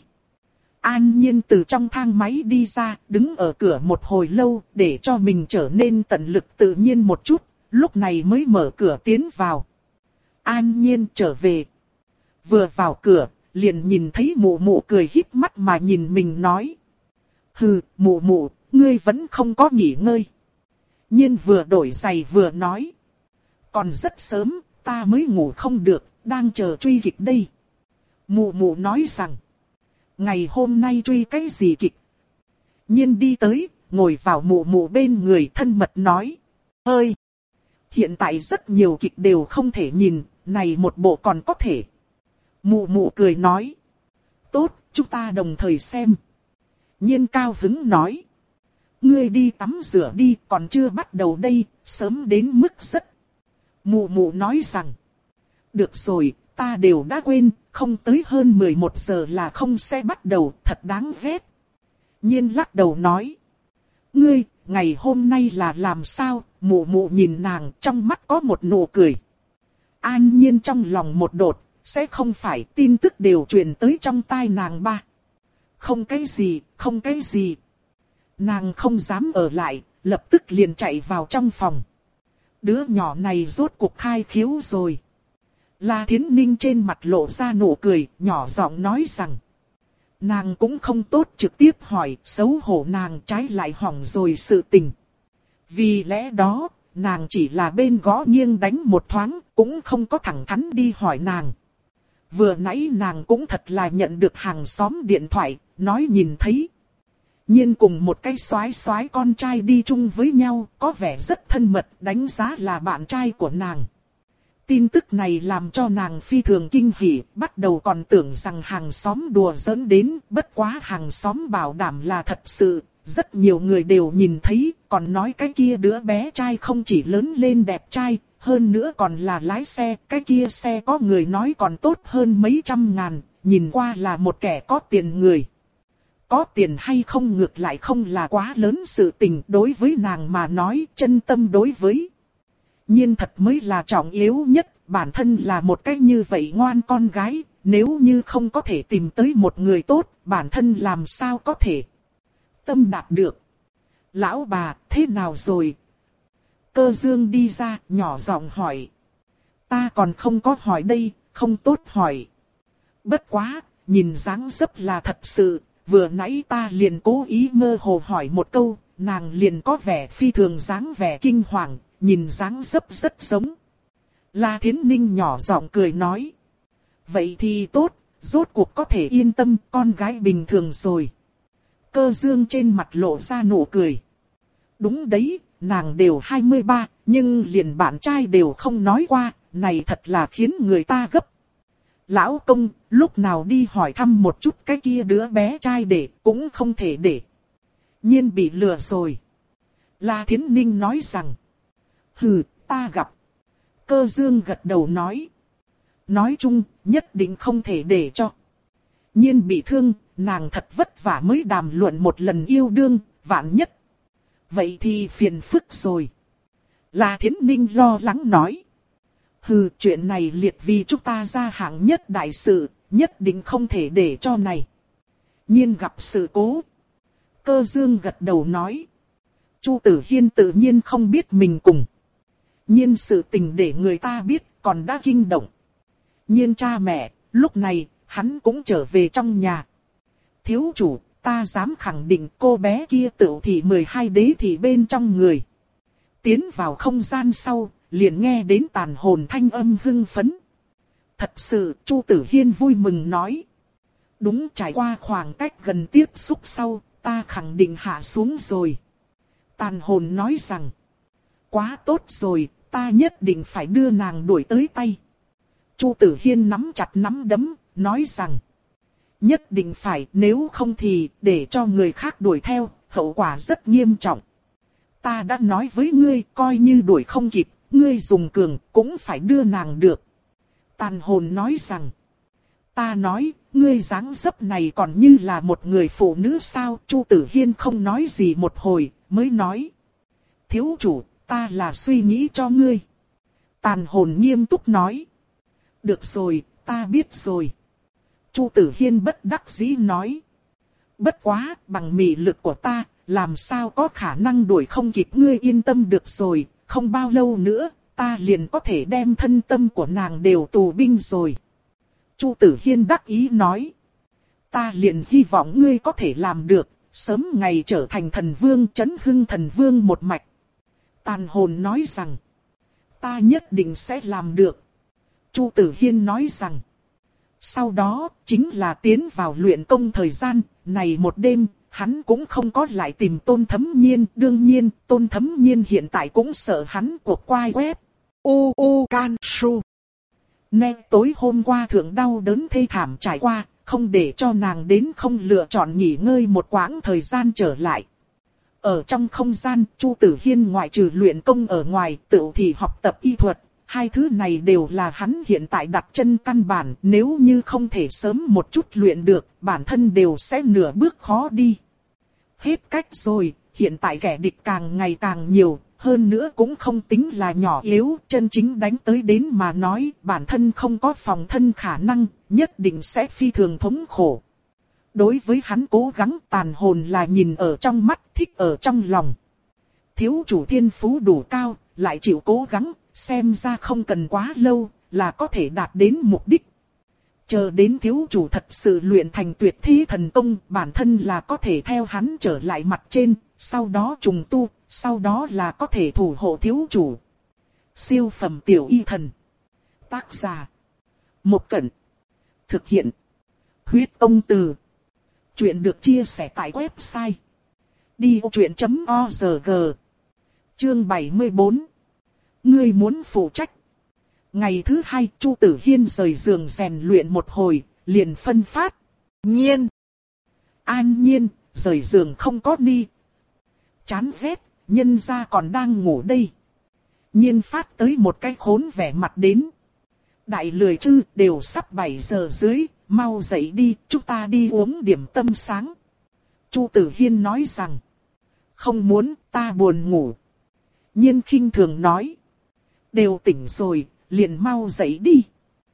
An Nhiên từ trong thang máy đi ra, đứng ở cửa một hồi lâu, để cho mình trở nên tận lực tự nhiên một chút, lúc này mới mở cửa tiến vào. An Nhiên trở về. Vừa vào cửa, liền nhìn thấy mụ mụ cười híp mắt mà nhìn mình nói. Hừ, mụ mụ, ngươi vẫn không có nghỉ ngơi. Nhiên vừa đổi giày vừa nói. Còn rất sớm, ta mới ngủ không được, đang chờ truy kịch đây. Mụ mụ nói rằng. Ngày hôm nay truy cái gì kịch? Nhiên đi tới, ngồi vào mụ mụ bên người thân mật nói. Ơi! Hiện tại rất nhiều kịch đều không thể nhìn, này một bộ còn có thể. Mụ mụ cười nói. Tốt, chúng ta đồng thời xem. Nhiên cao hứng nói. Ngươi đi tắm rửa đi, còn chưa bắt đầu đây, sớm đến mức rất. Mụ mụ nói rằng. Được rồi, ta đều đã quên, không tới hơn mười một giờ là không sẽ bắt đầu, thật đáng ghét. Nhiên lắc đầu nói. Ngươi, ngày hôm nay là làm sao? Mụ mụ nhìn nàng, trong mắt có một nụ cười. An Nhiên trong lòng một đột, sẽ không phải tin tức đều truyền tới trong tai nàng ba. Không cái gì, không cái gì. Nàng không dám ở lại, lập tức liền chạy vào trong phòng. Đứa nhỏ này rốt cuộc khai khiếu rồi. La Thiến Ninh trên mặt lộ ra nụ cười, nhỏ giọng nói rằng. Nàng cũng không tốt trực tiếp hỏi, xấu hổ nàng trái lại hỏng rồi sự tình. Vì lẽ đó, nàng chỉ là bên gõ nghiêng đánh một thoáng, cũng không có thẳng thắn đi hỏi nàng. Vừa nãy nàng cũng thật là nhận được hàng xóm điện thoại, nói nhìn thấy. Nhiên cùng một cái soái soái con trai đi chung với nhau, có vẻ rất thân mật, đánh giá là bạn trai của nàng. Tin tức này làm cho nàng phi thường kinh hỉ, bắt đầu còn tưởng rằng hàng xóm đùa giỡn đến, bất quá hàng xóm bảo đảm là thật sự, rất nhiều người đều nhìn thấy, còn nói cái kia đứa bé trai không chỉ lớn lên đẹp trai, hơn nữa còn là lái xe, cái kia xe có người nói còn tốt hơn mấy trăm ngàn, nhìn qua là một kẻ có tiền người. Có tiền hay không ngược lại không là quá lớn sự tình đối với nàng mà nói, chân tâm đối với. Nhiên thật mới là trọng yếu nhất, bản thân là một cách như vậy ngoan con gái, nếu như không có thể tìm tới một người tốt, bản thân làm sao có thể tâm đạt được. Lão bà, thế nào rồi? Cơ Dương đi ra, nhỏ giọng hỏi. Ta còn không có hỏi đây, không tốt hỏi. Bất quá, nhìn dáng dấp là thật sự, vừa nãy ta liền cố ý mơ hồ hỏi một câu, nàng liền có vẻ phi thường dáng vẻ kinh hoàng, nhìn dáng dấp rất giống. La Thiến Ninh nhỏ giọng cười nói. Vậy thì tốt, rốt cuộc có thể yên tâm, con gái bình thường rồi. Cơ Dương trên mặt lộ ra nụ cười. Đúng đấy, nàng đều hai mươi ba, nhưng liền bạn trai đều không nói qua, này thật là khiến người ta gấp. Lão công, lúc nào đi hỏi thăm một chút cái kia đứa bé trai để, cũng không thể để. Nhiên bị lừa rồi. La Thiến Ninh nói rằng. Hừ, ta gặp. Cơ Dương gật đầu nói. Nói chung, nhất định không thể để cho. Nhiên bị thương, nàng thật vất vả mới đàm luận một lần yêu đương, vạn nhất. Vậy thì phiền phức rồi. La Thiến Ninh lo lắng nói. Hừ, chuyện này liệt vì chúng ta ra hạng nhất đại sự, nhất định không thể để cho này. Nhiên gặp sự cố. Cơ Dương gật đầu nói. Chu Tử Hiên tự nhiên không biết mình cùng. Nhiên sự tình để người ta biết, còn đã kinh động. Nhiên cha mẹ, lúc này, hắn cũng trở về trong nhà. Thiếu chủ, ta dám khẳng định cô bé kia tựu thị mười hai đế thị bên trong người. Tiến vào không gian sau, liền nghe đến tàn hồn thanh âm hưng phấn. Thật sự, Chu Tử Hiên vui mừng nói. Đúng, trải qua khoảng cách gần tiếp xúc sau, ta khẳng định hạ xuống rồi. Tàn hồn nói rằng. Quá tốt rồi, ta nhất định phải đưa nàng đuổi tới tay. Chu Tử Hiên nắm chặt nắm đấm, nói rằng, nhất định phải, nếu không thì để cho người khác đuổi theo, hậu quả rất nghiêm trọng. Ta đã nói với ngươi, coi như đuổi không kịp, ngươi dùng cường cũng phải đưa nàng được. Tàn hồn nói rằng, ta nói, ngươi dáng dấp này còn như là một người phụ nữ sao? Chu Tử Hiên không nói gì một hồi, mới nói, thiếu chủ, ta là suy nghĩ cho ngươi. Tàn hồn nghiêm túc nói, được rồi, ta biết rồi. Chu Tử Hiên bất đắc dĩ nói, bất quá, bằng mị lực của ta, làm sao có khả năng đuổi không kịp, ngươi yên tâm được rồi, không bao lâu nữa, ta liền có thể đem thân tâm của nàng đều tù binh rồi. Chu Tử Hiên đắc ý nói, ta liền hy vọng ngươi có thể làm được, sớm ngày trở thành thần vương, chấn hưng thần vương một mạch. Tàn hồn nói rằng, ta nhất định sẽ làm được. Chu Tử Hiên nói rằng, sau đó chính là tiến vào luyện công thời gian, này một đêm, hắn cũng không có lại tìm Tôn Thấm Nhiên. Đương nhiên, Tôn Thấm Nhiên hiện tại cũng sợ hắn cuộc quay web. U U Can Su. Nè tối hôm qua thượng đau đớn thê thảm trải qua, không để cho nàng đến không lựa chọn nghỉ ngơi một quãng thời gian trở lại. Ở trong không gian, Chu Tử Hiên ngoại trừ luyện công ở ngoài, tự thì học tập y thuật. Hai thứ này đều là hắn hiện tại đặt chân căn bản, nếu như không thể sớm một chút luyện được, bản thân đều sẽ nửa bước khó đi. Hết cách rồi, hiện tại kẻ địch càng ngày càng nhiều, hơn nữa cũng không tính là nhỏ yếu, chân chính đánh tới đến mà nói, bản thân không có phòng thân khả năng, nhất định sẽ phi thường thống khổ. Đối với hắn cố gắng, tàn hồn là nhìn ở trong mắt, thích ở trong lòng. Thiếu chủ thiên phú đủ cao, lại chịu cố gắng, xem ra không cần quá lâu, là có thể đạt đến mục đích. Chờ đến thiếu chủ thật sự luyện thành tuyệt thi thần công, bản thân là có thể theo hắn trở lại mặt trên, sau đó trùng tu, sau đó là có thể thủ hộ thiếu chủ. Siêu phẩm tiểu y thần. Tác giả. Một Cẩn. Thực hiện. Huyết Công Từ. Chuyện được chia sẻ tại website đi vô chuyện chấm org. Chương bảy mươi bốn. Ngươi muốn phụ trách. Ngày thứ hai, Chu Tử Hiên rời giường rèn luyện một hồi, liền phân phát. Nhiên. An Nhiên, rời giường không có đi. Chán ghét, nhân gia còn đang ngủ đây. Nhiên phát tới một cái khốn vẻ mặt đến. Đại lười chư, đều sắp bảy giờ dưới, mau dậy đi, chúng ta đi uống điểm tâm sáng. Chu Tử Hiên nói rằng, không muốn, ta buồn ngủ. Nhiên khinh thường nói, đều tỉnh rồi, liền mau dậy đi.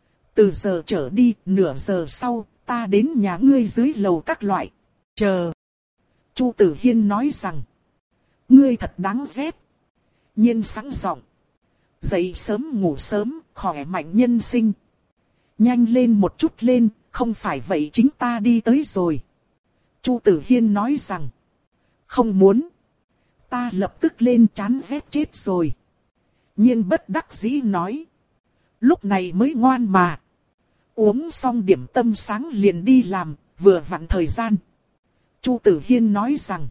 Từ giờ trở đi, nửa giờ sau, ta đến nhà ngươi dưới lầu các loại. Chờ. Chu Tử Hiên nói rằng, ngươi thật đáng ghét. Nhiên sẵn giọng, dậy sớm ngủ sớm, khỏe mạnh nhân sinh. Nhanh lên một chút lên, không phải vậy chính ta đi tới rồi. Chu Tử Hiên nói rằng, không muốn. Ta lập tức lên, chán ghét chết rồi. Nhiên bất đắc dĩ nói, lúc này mới ngoan mà. Uống xong điểm tâm sáng liền đi làm, vừa vặn thời gian. Chu Tử Hiên nói rằng,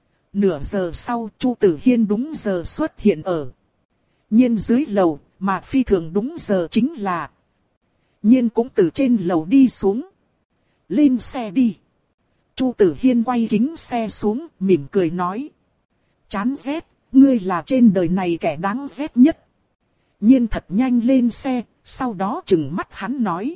nửa giờ sau Chu Tử Hiên đúng giờ xuất hiện ở Nhiên dưới lầu, mà phi thường đúng giờ chính là Nhiên cũng từ trên lầu đi xuống. Lên xe đi. Chu Tử Hiên quay kính xe xuống, mỉm cười nói, chán ghét, ngươi là trên đời này kẻ đáng ghét nhất. Nhiên thật nhanh lên xe, sau đó trừng mắt hắn nói,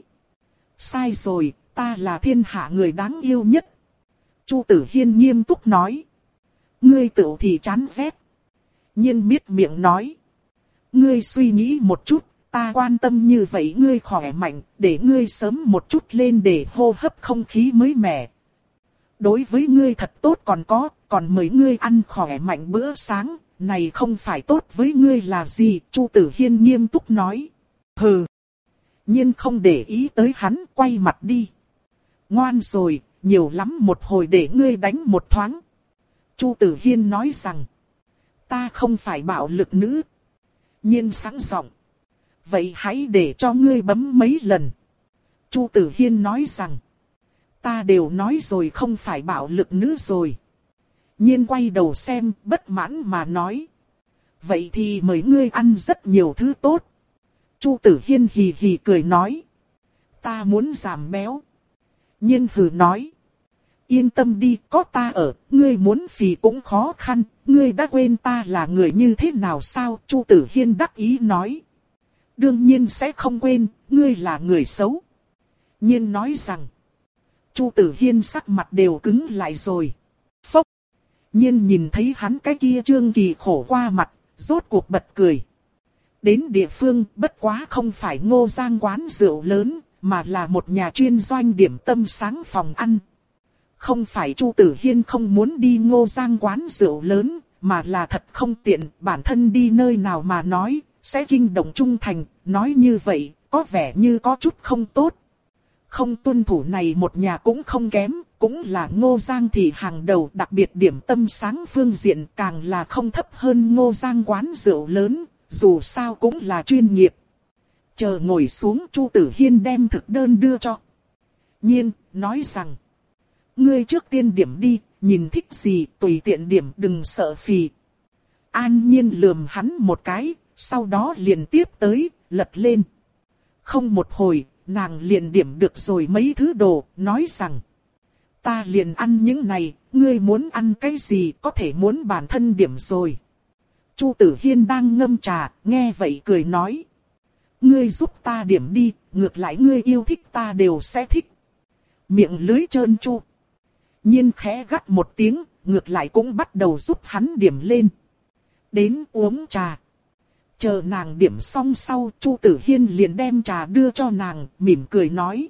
sai rồi, ta là thiên hạ người đáng yêu nhất. Chu Tử Hiên nghiêm túc nói, ngươi tự thì chán ghét. Nhiên miết miệng nói, ngươi suy nghĩ một chút, ta quan tâm như vậy ngươi khỏe mạnh, để ngươi sớm một chút lên để hô hấp không khí mới mẻ. Đối với ngươi thật tốt còn có, còn mời ngươi ăn khỏe mạnh bữa sáng, này không phải tốt với ngươi là gì? Chu Tử Hiên nghiêm túc nói. Hừ. Nhiên không để ý tới hắn, quay mặt đi. Ngoan rồi, nhiều lắm một hồi để ngươi đánh một thoáng. Chu Tử Hiên nói rằng, ta không phải bạo lực nữ. Nhiên sẵn giọng, vậy hãy để cho ngươi bấm mấy lần. Chu Tử Hiên nói rằng, ta đều nói rồi không phải bạo lực nữ rồi. Nhiên quay đầu xem, bất mãn mà nói, vậy thì mời ngươi ăn rất nhiều thứ tốt. Chu Tử Hiên hì hì cười nói. Ta muốn giảm béo. Nhiên hừ nói. Yên tâm đi, có ta ở, ngươi muốn phì cũng khó khăn, ngươi đã quên ta là người như thế nào sao? Chu Tử Hiên đắc ý nói. Đương nhiên sẽ không quên, ngươi là người xấu. Nhiên nói rằng. Chu Tử Hiên sắc mặt đều cứng lại rồi. Phốc. Nhiên nhìn thấy hắn cái kia trương kỳ khổ qua mặt, rốt cuộc bật cười. Đến địa phương bất quá không phải Ngô Giang quán rượu lớn, mà là một nhà chuyên doanh điểm tâm sáng phòng ăn. Không phải Chu Tử Hiên không muốn đi Ngô Giang quán rượu lớn, mà là thật không tiện, bản thân đi nơi nào mà nói, sẽ kinh động trung thành, nói như vậy, có vẻ như có chút không tốt. Không tuân thủ này một nhà cũng không kém, cũng là Ngô Giang thị hàng đầu, đặc biệt điểm tâm sáng phương diện càng là không thấp hơn Ngô Giang quán rượu lớn, dù sao cũng là chuyên nghiệp. Chờ ngồi xuống, Chu Tử Hiên đem thực đơn đưa cho Nhiên, nói rằng. Ngươi trước tiên điểm đi, nhìn thích gì tùy tiện điểm, đừng sợ phì. An Nhiên lườm hắn một cái, sau đó liền tiếp tới, lật lên. Không một hồi, nàng liền điểm được rồi mấy thứ đồ, nói rằng. Ta liền ăn những này, ngươi muốn ăn cái gì có thể muốn bản thân điểm rồi. Chu Tử Hiên đang ngâm trà, nghe vậy cười nói. Ngươi giúp ta điểm đi, ngược lại ngươi yêu thích ta đều sẽ thích. Miệng lưới trơn chu. Nhiên khẽ gắt một tiếng, ngược lại cũng bắt đầu giúp hắn điểm lên. Đến uống trà. Chờ nàng điểm xong sau, Chu Tử Hiên liền đem trà đưa cho nàng, mỉm cười nói.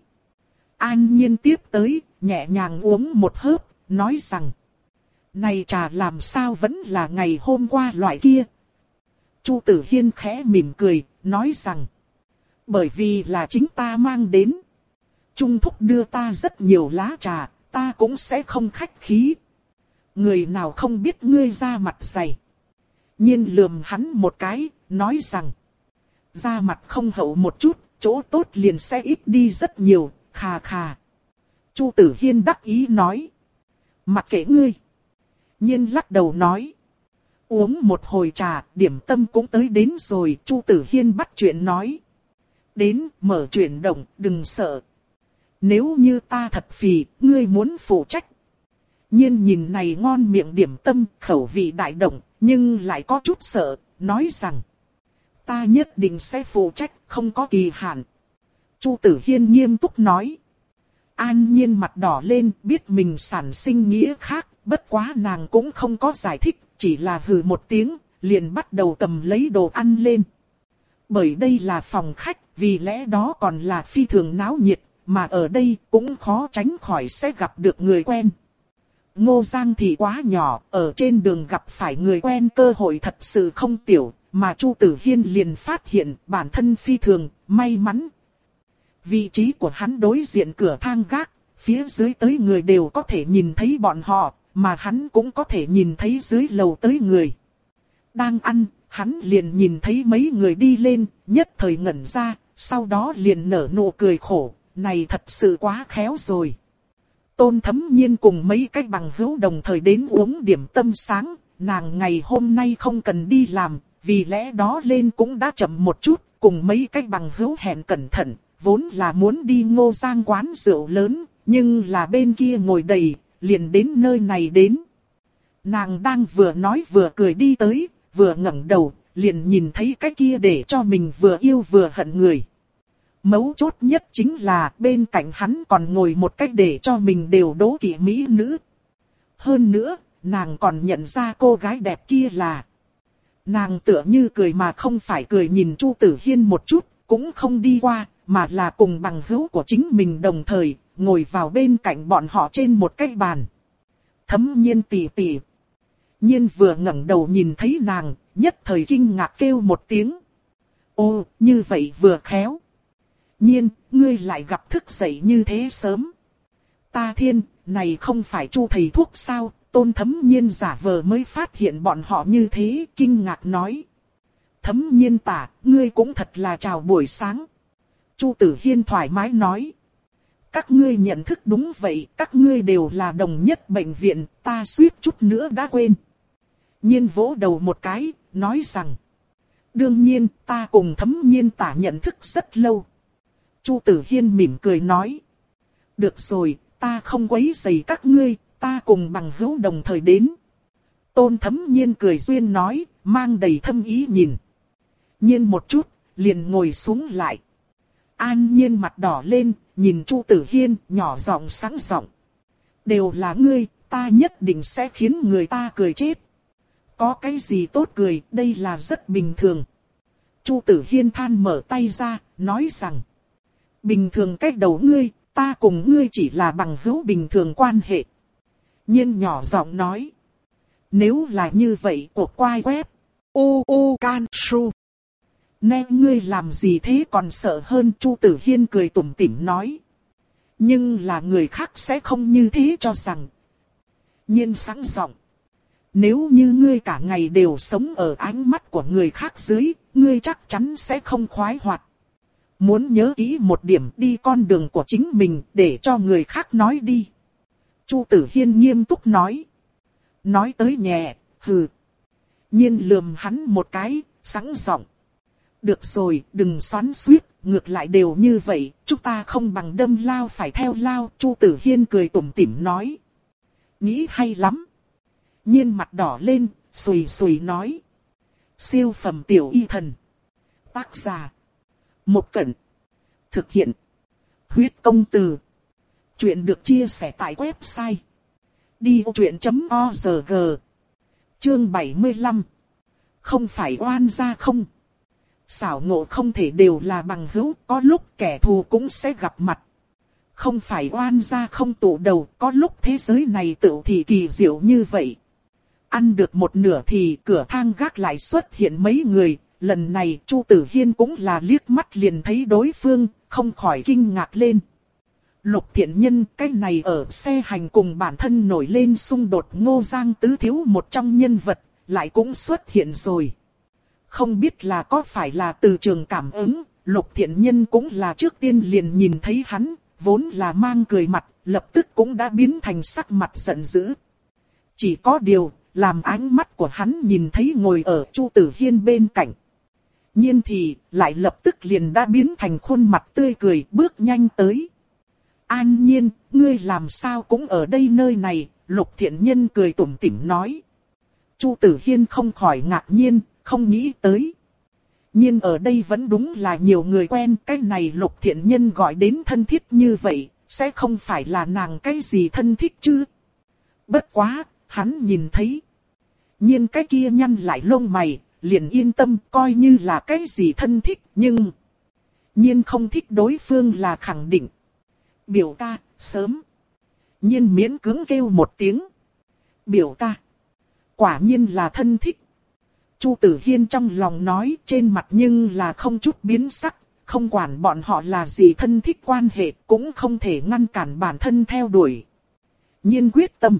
An Nhiên tiếp tới, nhẹ nhàng uống một hớp, nói rằng. Này trà làm sao vẫn là ngày hôm qua loại kia. Chu Tử Hiên khẽ mỉm cười, nói rằng. Bởi vì là chính ta mang đến. Trung thúc đưa ta rất nhiều lá trà, ta cũng sẽ không khách khí. Người nào không biết ngươi ra mặt dày. Nhiên lườm hắn một cái, nói rằng. Da mặt không hậu một chút, chỗ tốt liền sẽ ít đi rất nhiều, khà khà. Chu Tử Hiên đắc ý nói. Mặc kệ ngươi. Nhiên lắc đầu nói. Uống một hồi trà, điểm tâm cũng tới đến rồi, Chu Tử Hiên bắt chuyện nói. Đến, mở chuyển động, đừng sợ. Nếu như ta thật phì, ngươi muốn phụ trách. Nhiên nhìn này ngon miệng điểm tâm, khẩu vị đại động, nhưng lại có chút sợ, nói rằng. Ta nhất định sẽ phụ trách, không có kỳ hạn. Chu Tử Hiên nghiêm túc nói. An Nhiên mặt đỏ lên, biết mình sản sinh nghĩa khác, bất quá nàng cũng không có giải thích, chỉ là hừ một tiếng, liền bắt đầu cầm lấy đồ ăn lên. Bởi đây là phòng khách, vì lẽ đó còn là phi thường náo nhiệt, mà ở đây cũng khó tránh khỏi sẽ gặp được người quen. Ngô Giang thì quá nhỏ, ở trên đường gặp phải người quen cơ hội thật sự không tiểu, mà Chu Tử Hiên liền phát hiện bản thân phi thường, may mắn. Vị trí của hắn đối diện cửa thang gác, phía dưới tới người đều có thể nhìn thấy bọn họ, mà hắn cũng có thể nhìn thấy dưới lầu tới người. Đang ăn, hắn liền nhìn thấy mấy người đi lên, nhất thời ngẩn ra, sau đó liền nở nụ cười khổ, này thật sự quá khéo rồi. Tôn Thấm Nhiên cùng mấy cái bằng hữu đồng thời đến uống điểm tâm sáng, nàng ngày hôm nay không cần đi làm, vì lẽ đó lên cũng đã chậm một chút, cùng mấy cái bằng hữu hẹn cẩn thận, vốn là muốn đi Ngô Giang quán rượu lớn, nhưng là bên kia ngồi đầy, liền đến nơi này đến. Nàng đang vừa nói vừa cười đi tới, vừa ngẩng đầu, liền nhìn thấy cái kia để cho mình vừa yêu vừa hận người. Mấu chốt nhất chính là bên cạnh hắn còn ngồi một cách để cho mình đều đố kỵ mỹ nữ. Hơn nữa, nàng còn nhận ra cô gái đẹp kia là. Nàng tựa như cười mà không phải cười nhìn Chu Tử Hiên một chút, cũng không đi qua, mà là cùng bằng hữu của chính mình đồng thời, ngồi vào bên cạnh bọn họ trên một cái bàn. Thấm Nhiên tỉ tỉ. Nhiên vừa ngẩng đầu nhìn thấy nàng, nhất thời kinh ngạc kêu một tiếng. Ô, như vậy vừa khéo. Nhiên, ngươi lại gặp thức dậy như thế sớm. Ta thiên, này không phải Chu thầy thuốc sao? Tôn Thấm Nhiên giả vờ mới phát hiện bọn họ như thế, kinh ngạc nói. Thấm Nhiên tả, ngươi cũng thật là chào buổi sáng. Chu Tử Hiên thoải mái nói. Các ngươi nhận thức đúng vậy, các ngươi đều là đồng nhất bệnh viện, ta suýt chút nữa đã quên. Nhiên vỗ đầu một cái, nói rằng. Đương nhiên, ta cùng Thấm Nhiên tả nhận thức rất lâu. Chu Tử Hiên mỉm cười nói. Được rồi, ta không quấy rầy các ngươi, ta cùng bằng hữu đồng thời đến. Tôn Thấm Nhiên cười duyên nói, mang đầy thâm ý nhìn. Nhiên một chút, liền ngồi xuống lại. An Nhiên mặt đỏ lên, nhìn Chu Tử Hiên, nhỏ giọng sáng giọng. Đều là ngươi, ta nhất định sẽ khiến người ta cười chết. Có cái gì tốt cười, đây là rất bình thường. Chu Tử Hiên than mở tay ra, nói rằng. Bình thường cách đầu ngươi, ta cùng ngươi chỉ là bằng hữu bình thường quan hệ. Nhiên nhỏ giọng nói. Nếu là như vậy cuộc quay web. U U Can Su. Nè ngươi làm gì thế còn sợ hơn, Chu Tử Hiên cười tủm tỉm nói. Nhưng là người khác sẽ không như thế cho rằng. Nhiên sáng giọng. Nếu như ngươi cả ngày đều sống ở ánh mắt của người khác dưới, ngươi chắc chắn sẽ không khoái hoạt. Muốn nhớ kỹ một điểm, đi con đường của chính mình để cho người khác nói đi. Chu Tử Hiên nghiêm túc nói. Nói tới nhẹ, hừ. Nhiên lườm hắn một cái, sáng giọng. Được rồi, đừng xoắn xuýt, ngược lại đều như vậy, chúng ta không bằng đâm lao phải theo lao. Chu Tử Hiên cười tủm tỉm nói. Nghĩ hay lắm. Nhiên mặt đỏ lên, sùi sùi nói. Siêu phẩm tiểu y thần. Tác giả. Một Cẩn. Thực hiện. Huyết công từ. Chuyện được chia sẻ tại website. đi vô chuyện chấm org. Chương bảy mươi lăm. Không phải oan gia không. Xảo ngộ không thể đều là bằng hữu, có lúc kẻ thù cũng sẽ gặp mặt. Không phải oan gia không tụ đầu, có lúc thế giới này tự thì kỳ diệu như vậy. Ăn được một nửa thì cửa thang gác lại xuất hiện mấy người, lần này Chu Tử Hiên cũng là liếc mắt liền thấy đối phương, không khỏi kinh ngạc lên. Lục Thiện Nhân, cái này ở xe hành cùng bản thân nổi lên xung đột Ngô Giang tứ thiếu một trong nhân vật, lại cũng xuất hiện rồi. Không biết là có phải là từ trường cảm ứng, Lục Thiện Nhân cũng là trước tiên liền nhìn thấy hắn, vốn là mang cười mặt, lập tức cũng đã biến thành sắc mặt giận dữ. Chỉ có điều, làm ánh mắt của hắn nhìn thấy ngồi ở Chu Tử Hiên bên cạnh. Nhiên thì, lại lập tức liền đã biến thành khuôn mặt tươi cười, bước nhanh tới. An Nhiên, ngươi làm sao cũng ở đây nơi này, Lục Thiện Nhân cười tủm tỉm nói. Chu Tử Hiên không khỏi ngạc nhiên, không nghĩ tới. Nhiên ở đây vẫn đúng là nhiều người quen, cái này Lục Thiện Nhân gọi đến thân thiết như vậy, sẽ không phải là nàng cái gì thân thích chứ. Bất quá, hắn nhìn thấy. Nhiên cái kia nhăn lại lông mày, liền yên tâm coi như là cái gì thân thích, nhưng... Nhiên không thích đối phương là khẳng định. Biểu ca, sớm. Nhiên miễn cưỡng kêu một tiếng. Biểu ca. Quả nhiên là thân thích. Chu Tử Hiên trong lòng nói trên mặt nhưng là không chút biến sắc. Không quản bọn họ là gì thân thích quan hệ cũng không thể ngăn cản bản thân theo đuổi. Nhiên quyết tâm.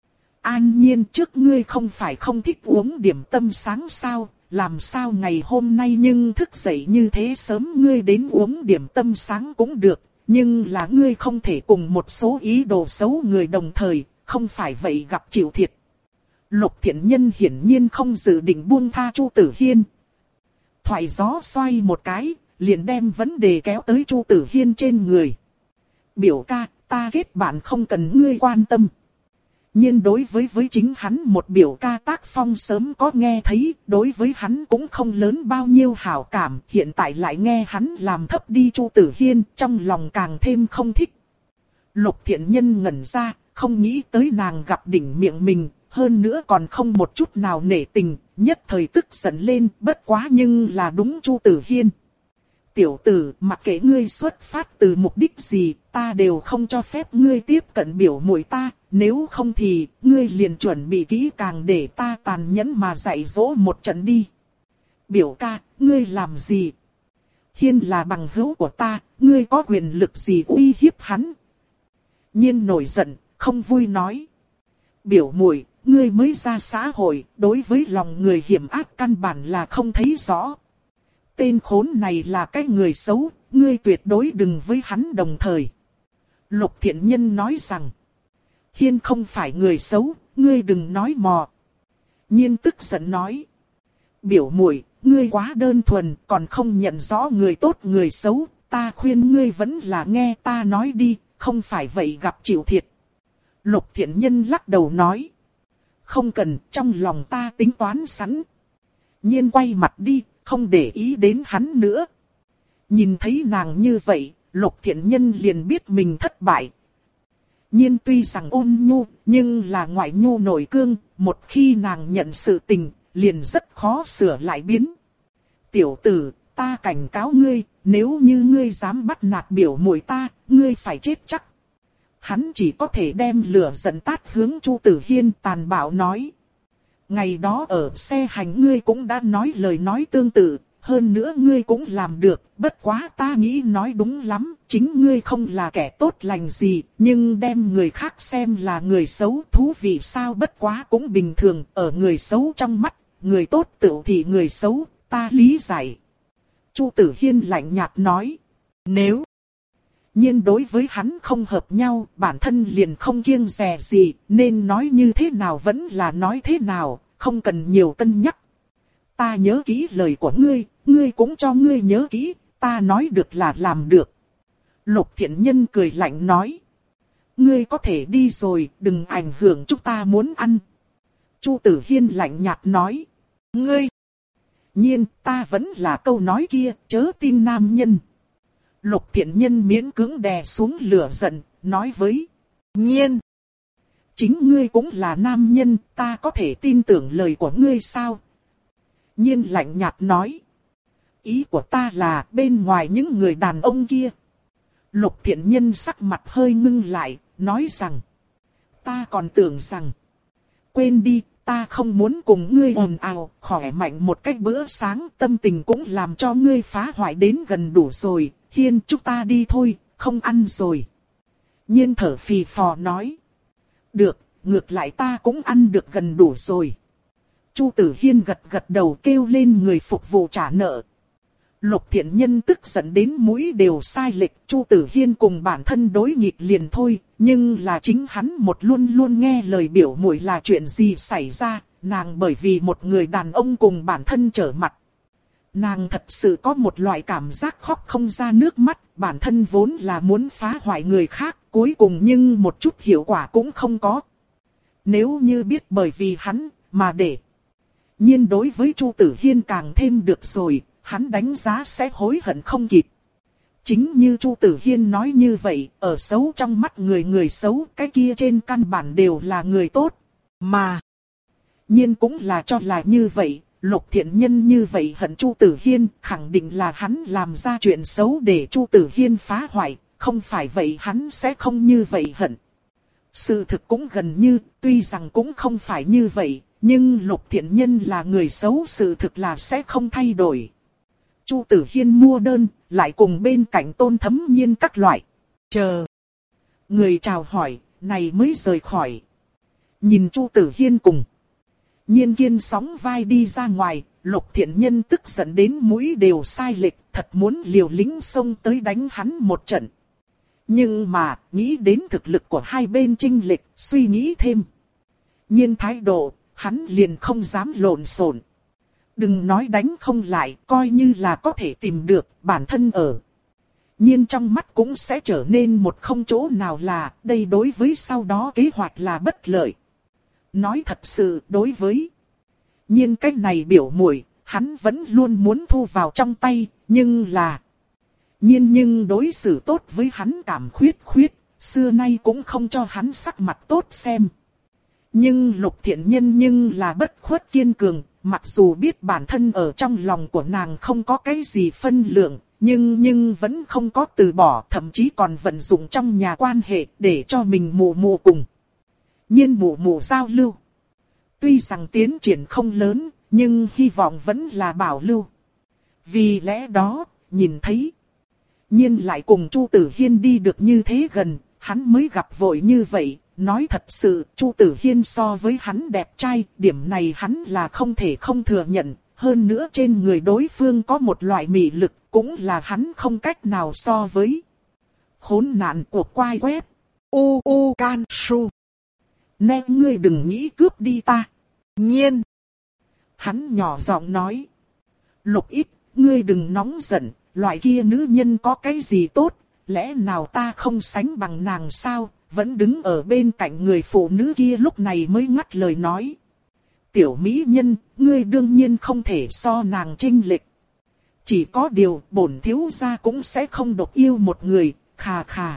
An Nhiên trước ngươi không phải không thích uống điểm tâm sáng sao, làm sao ngày hôm nay nhưng thức dậy như thế sớm ngươi đến uống điểm tâm sáng cũng được, nhưng là ngươi không thể cùng một số ý đồ xấu người đồng thời, không phải vậy gặp chịu thiệt. Lục Thiện Nhân hiển nhiên không dự định buông tha Chu Tử Hiên. Thoại gió xoay một cái, liền đem vấn đề kéo tới Chu Tử Hiên trên người. Biểu ca, ta kết bạn không cần ngươi quan tâm. Nhưng đối với với chính hắn một biểu ca tác phong sớm có nghe thấy, đối với hắn cũng không lớn bao nhiêu hảo cảm, hiện tại lại nghe hắn làm thấp đi Chu Tử Hiên, trong lòng càng thêm không thích. Lục Thiện Nhân ngẩn ra, không nghĩ tới nàng gặp đỉnh miệng mình, hơn nữa còn không một chút nào nể tình, nhất thời tức giận lên, bất quá nhưng là đúng Chu Tử Hiên. Tiểu tử, mặc kệ ngươi xuất phát từ mục đích gì, ta đều không cho phép ngươi tiếp cận biểu muội ta, nếu không thì, ngươi liền chuẩn bị kỹ càng để ta tàn nhẫn mà dạy dỗ một trận đi. Biểu ca, ngươi làm gì? Hiên là bằng hữu của ta, ngươi có quyền lực gì uy hiếp hắn? Nhiên nổi giận, không vui nói. Biểu muội, ngươi mới ra xã hội, đối với lòng người hiểm ác căn bản là không thấy rõ. Tên khốn này là cái người xấu, ngươi tuyệt đối đừng với hắn đồng thời. Lục Thiện Nhân nói rằng, Hiên không phải người xấu, ngươi đừng nói mò. Nhiên tức giận nói, biểu muội, ngươi quá đơn thuần, còn không nhận rõ người tốt người xấu, ta khuyên ngươi vẫn là nghe ta nói đi, không phải vậy gặp chịu thiệt. Lục Thiện Nhân lắc đầu nói. Không cần, trong lòng ta tính toán sẵn. Nhiên quay mặt đi, không để ý đến hắn nữa. Nhìn thấy nàng như vậy, Lục Thiện Nhân liền biết mình thất bại. Nhiên tuy rằng ôn nhu, nhưng là ngoại nhu nội cương, một khi nàng nhận sự tình, liền rất khó sửa lại biến. Tiểu tử, ta cảnh cáo ngươi, nếu như ngươi dám bắt nạt biểu muội ta, ngươi phải chết chắc. Hắn chỉ có thể đem lửa giận tát hướng Chu Tử Hiên tàn bạo nói. Ngày đó ở xe hành ngươi cũng đã nói lời nói tương tự, hơn nữa ngươi cũng làm được, bất quá ta nghĩ nói đúng lắm, chính ngươi không là kẻ tốt lành gì, nhưng đem người khác xem là người xấu thú vị sao bất quá cũng bình thường, ở người xấu trong mắt, người tốt tự thì người xấu, ta lý giải. Chu Tử Hiên lạnh nhạt nói, nếu Nhiên đối với hắn không hợp nhau, bản thân liền không kiêng dè gì, nên nói như thế nào vẫn là nói thế nào, không cần nhiều cân nhắc. Ta nhớ kỹ lời của ngươi, ngươi cũng cho ngươi nhớ kỹ, ta nói được là làm được. Lục Thiện Nhân cười lạnh nói. Ngươi có thể đi rồi, đừng ảnh hưởng chúng ta muốn ăn. Chu Tử Hiên lạnh nhạt nói. Ngươi! Nhiên, ta vẫn là câu nói kia, chớ tin nam nhân. Lục Thiện Nhân miễn cưỡng đè xuống lửa giận, nói với Nhiên. Chính ngươi cũng là nam nhân, ta có thể tin tưởng lời của ngươi sao? Nhiên lạnh nhạt nói. Ý của ta là bên ngoài những người đàn ông kia. Lục Thiện Nhân sắc mặt hơi ngưng lại, nói rằng. Ta còn tưởng rằng. Quên đi, ta không muốn cùng ngươi ồn ào, khỏe mạnh một cách bữa sáng, tâm tình cũng làm cho ngươi phá hoại đến gần đủ rồi. Hiên, chúng ta đi thôi, không ăn rồi. Nhiên thở phì phò nói. Được, ngược lại ta cũng ăn được gần đủ rồi. Chu Tử Hiên gật gật đầu kêu lên người phục vụ trả nợ. Lục Thiện Nhân tức giận đến mũi đều sai lệch. Chu Tử Hiên cùng bản thân đối nghịch liền thôi. Nhưng là chính hắn một luôn luôn nghe lời biểu muội là chuyện gì xảy ra. Nàng bởi vì một người đàn ông cùng bản thân trở mặt. Nàng thật sự có một loại cảm giác khóc không ra nước mắt. Bản thân vốn là muốn phá hoại người khác. Cuối cùng nhưng một chút hiệu quả cũng không có. Nếu như biết bởi vì hắn mà để Nhiên đối với Chu Tử Hiên càng thêm được rồi, hắn đánh giá sẽ hối hận không kịp. Chính như Chu Tử Hiên nói như vậy, ở xấu trong mắt người người xấu, cái kia trên căn bản đều là người tốt. Mà Nhiên cũng là cho là như vậy, Lục Thiện Nhân như vậy hận Chu Tử Hiên, khẳng định là hắn làm ra chuyện xấu để Chu Tử Hiên phá hoại, không phải vậy hắn sẽ không như vậy hận. Sự thực cũng gần như, tuy rằng cũng không phải như vậy. Nhưng Lục Thiện Nhân là người xấu, sự thực là sẽ không thay đổi. Chu Tử Hiên mua đơn, lại cùng bên cạnh Tôn Thấm Nhiên các loại. Chờ. Người chào hỏi, này mới rời khỏi. Nhìn Chu Tử Hiên cùng Nhiên Kiên sóng vai đi ra ngoài, Lục Thiện Nhân tức giận đến mũi đều sai lệch, thật muốn liều lĩnh xông tới đánh hắn một trận. Nhưng mà, nghĩ đến thực lực của hai bên chênh lệch, suy nghĩ thêm. Nhiên thái độ, hắn liền không dám lộn xộn. Đừng nói đánh không lại, coi như là có thể tìm được, bản thân ở. Nhiên trong mắt cũng sẽ trở nên một không chỗ nào là, đây đối với sau đó kế hoạch là bất lợi. Nói thật sự, đối với Nhiên cách này biểu muội, hắn vẫn luôn muốn thu vào trong tay, nhưng là Nhiên nhưng đối xử tốt với hắn cảm khuyết khuyết, xưa nay cũng không cho hắn sắc mặt tốt xem. Nhưng Lục Thiện Nhân nhưng là bất khuất kiên cường, mặc dù biết bản thân ở trong lòng của nàng không có cái gì phân lượng, nhưng nhưng vẫn không có từ bỏ, thậm chí còn vận dụng trong nhà quan hệ để cho mình mụ mụ cùng Nhiên mụ mụ giao lưu. Tuy rằng tiến triển không lớn, nhưng hy vọng vẫn là bảo lưu. Vì lẽ đó, nhìn thấy Nhiên lại cùng Chu Tử Hiên đi được như thế gần, hắn mới gặp vội như vậy. Nói thật sự, Chu Tử Hiên so với hắn đẹp trai, điểm này hắn là không thể không thừa nhận. Hơn nữa trên người đối phương có một loại mị lực, cũng là hắn không cách nào so với. Khốn nạn của quai web. U U Can Su. Nè ngươi đừng nghĩ cướp đi ta. Nhiên. Hắn nhỏ giọng nói. Lục Ít, ngươi đừng nóng giận, loại kia nữ nhân có cái gì tốt, lẽ nào ta không sánh bằng nàng sao, vẫn đứng ở bên cạnh người phụ nữ kia lúc này mới ngắt lời nói. Tiểu mỹ nhân, ngươi đương nhiên không thể so nàng chênh lệch. Chỉ có điều bổn thiếu gia cũng sẽ không độc yêu một người, khà khà.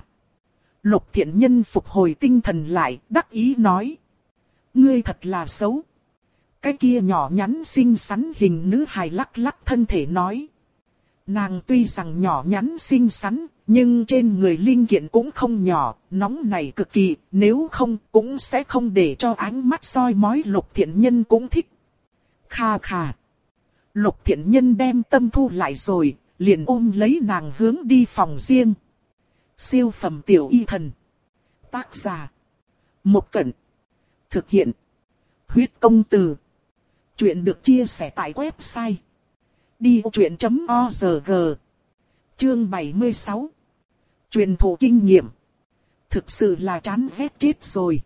Lục Thiện Nhân phục hồi tinh thần lại, đắc ý nói. Ngươi thật là xấu. Cái kia nhỏ nhắn xinh xắn hình nữ hài lắc lắc thân thể nói. Nàng tuy rằng nhỏ nhắn xinh xắn, nhưng trên người linh kiện cũng không nhỏ, nóng này cực kỳ, nếu không cũng sẽ không để cho ánh mắt soi mói Lục Thiện Nhân cũng thích. Kha kha. Lục Thiện Nhân đem tâm thu lại rồi, liền ôm lấy nàng hướng đi phòng riêng. Siêu phẩm tiểu y thần. Tác giả. Một Cẩn. Thực hiện. Huyết công từ. Chuyện được chia sẻ tại website. đi ô chuyện chấm o rờ giê. Chương bảy mươi sáu. Truyền thụ kinh nghiệm. Thực sự là chán ghét chết rồi.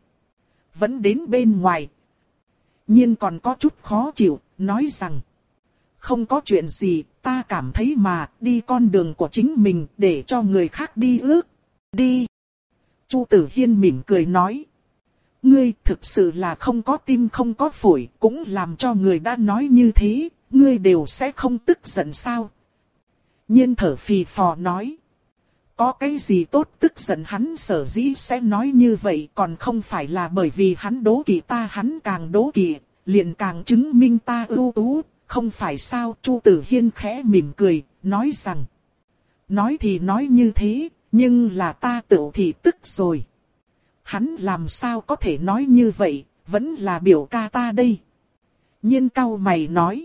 Vẫn đến bên ngoài. Nhưng còn có chút khó chịu, nói rằng. Không có chuyện gì, ta cảm thấy mà, đi con đường của chính mình để cho người khác đi ước. Đi. Chu Tử Hiên mỉm cười nói. Ngươi thực sự là không có tim không có phổi, cũng làm cho người đã nói như thế, ngươi đều sẽ không tức giận sao? Nhiên thở phì phò nói. Có cái gì tốt tức giận, hắn sở dĩ sẽ nói như vậy, còn không phải là bởi vì hắn đố kỵ ta, hắn càng đố kỵ, liền càng chứng minh ta ưu tú, không phải sao? Chu Tử Hiên khẽ mỉm cười, nói rằng. Nói thì nói như thế, nhưng là ta tự thì tức rồi. Hắn làm sao có thể nói như vậy, vẫn là biểu ca ta đây. Nhiên cau mày nói.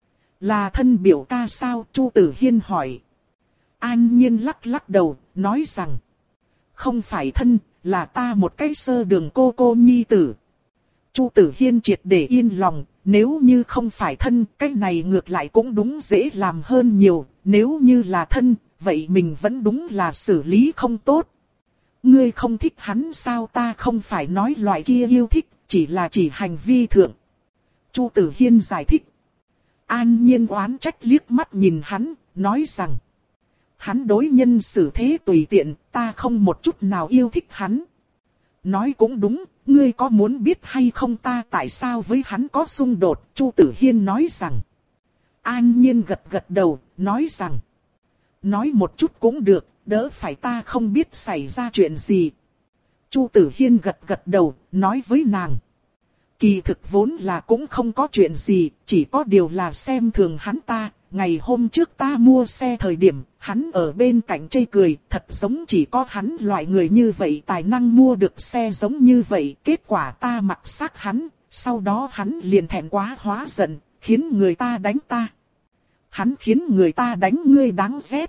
Là thân biểu ca sao? Chu Tử Hiên hỏi. An Nhiên lắc lắc đầu, nói rằng. Không phải thân, là ta một cái sơ đường cô cô nhi tử. Chu Tử Hiên triệt để yên lòng, nếu như không phải thân, cái này ngược lại cũng đúng dễ làm hơn nhiều, nếu như là thân, vậy mình vẫn đúng là xử lý không tốt. Ngươi không thích hắn sao? Ta không phải nói loại kia yêu thích, chỉ là chỉ hành vi thượng. Chu Tử Hiên giải thích. An Nhiên oán trách liếc mắt nhìn hắn, nói rằng. Hắn đối nhân xử thế tùy tiện, ta không một chút nào yêu thích hắn. Nói cũng đúng, ngươi có muốn biết hay không ta tại sao với hắn có xung đột? Chu Tử Hiên nói rằng. An Nhiên gật gật đầu, nói rằng. Nói một chút cũng được, đỡ phải ta không biết xảy ra chuyện gì. Chu Tử Hiên gật gật đầu, nói với nàng. Kỳ thực vốn là cũng không có chuyện gì, chỉ có điều là xem thường hắn ta. Ngày hôm trước ta mua xe thời điểm, hắn ở bên cạnh chê cười, thật giống chỉ có hắn loại người như vậy tài năng mua được xe giống như vậy. Kết quả ta mặc xác hắn, sau đó hắn liền thẹn quá hóa giận, khiến người ta đánh ta. Hắn khiến người ta đánh ngươi đáng ghét.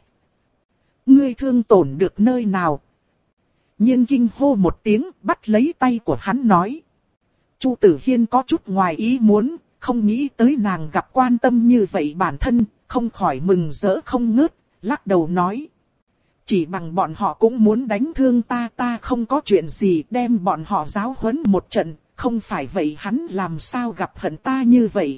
Ngươi thương tổn được nơi nào? Nhiên kinh hô một tiếng, bắt lấy tay của hắn nói. Chu Tử Hiên có chút ngoài ý muốn, không nghĩ tới nàng gặp quan tâm như vậy bản thân, không khỏi mừng rỡ không ngớt, lắc đầu nói. Chỉ bằng bọn họ cũng muốn đánh thương ta, ta không có chuyện gì, đem bọn họ giáo huấn một trận, không phải vậy hắn làm sao gặp hận ta như vậy.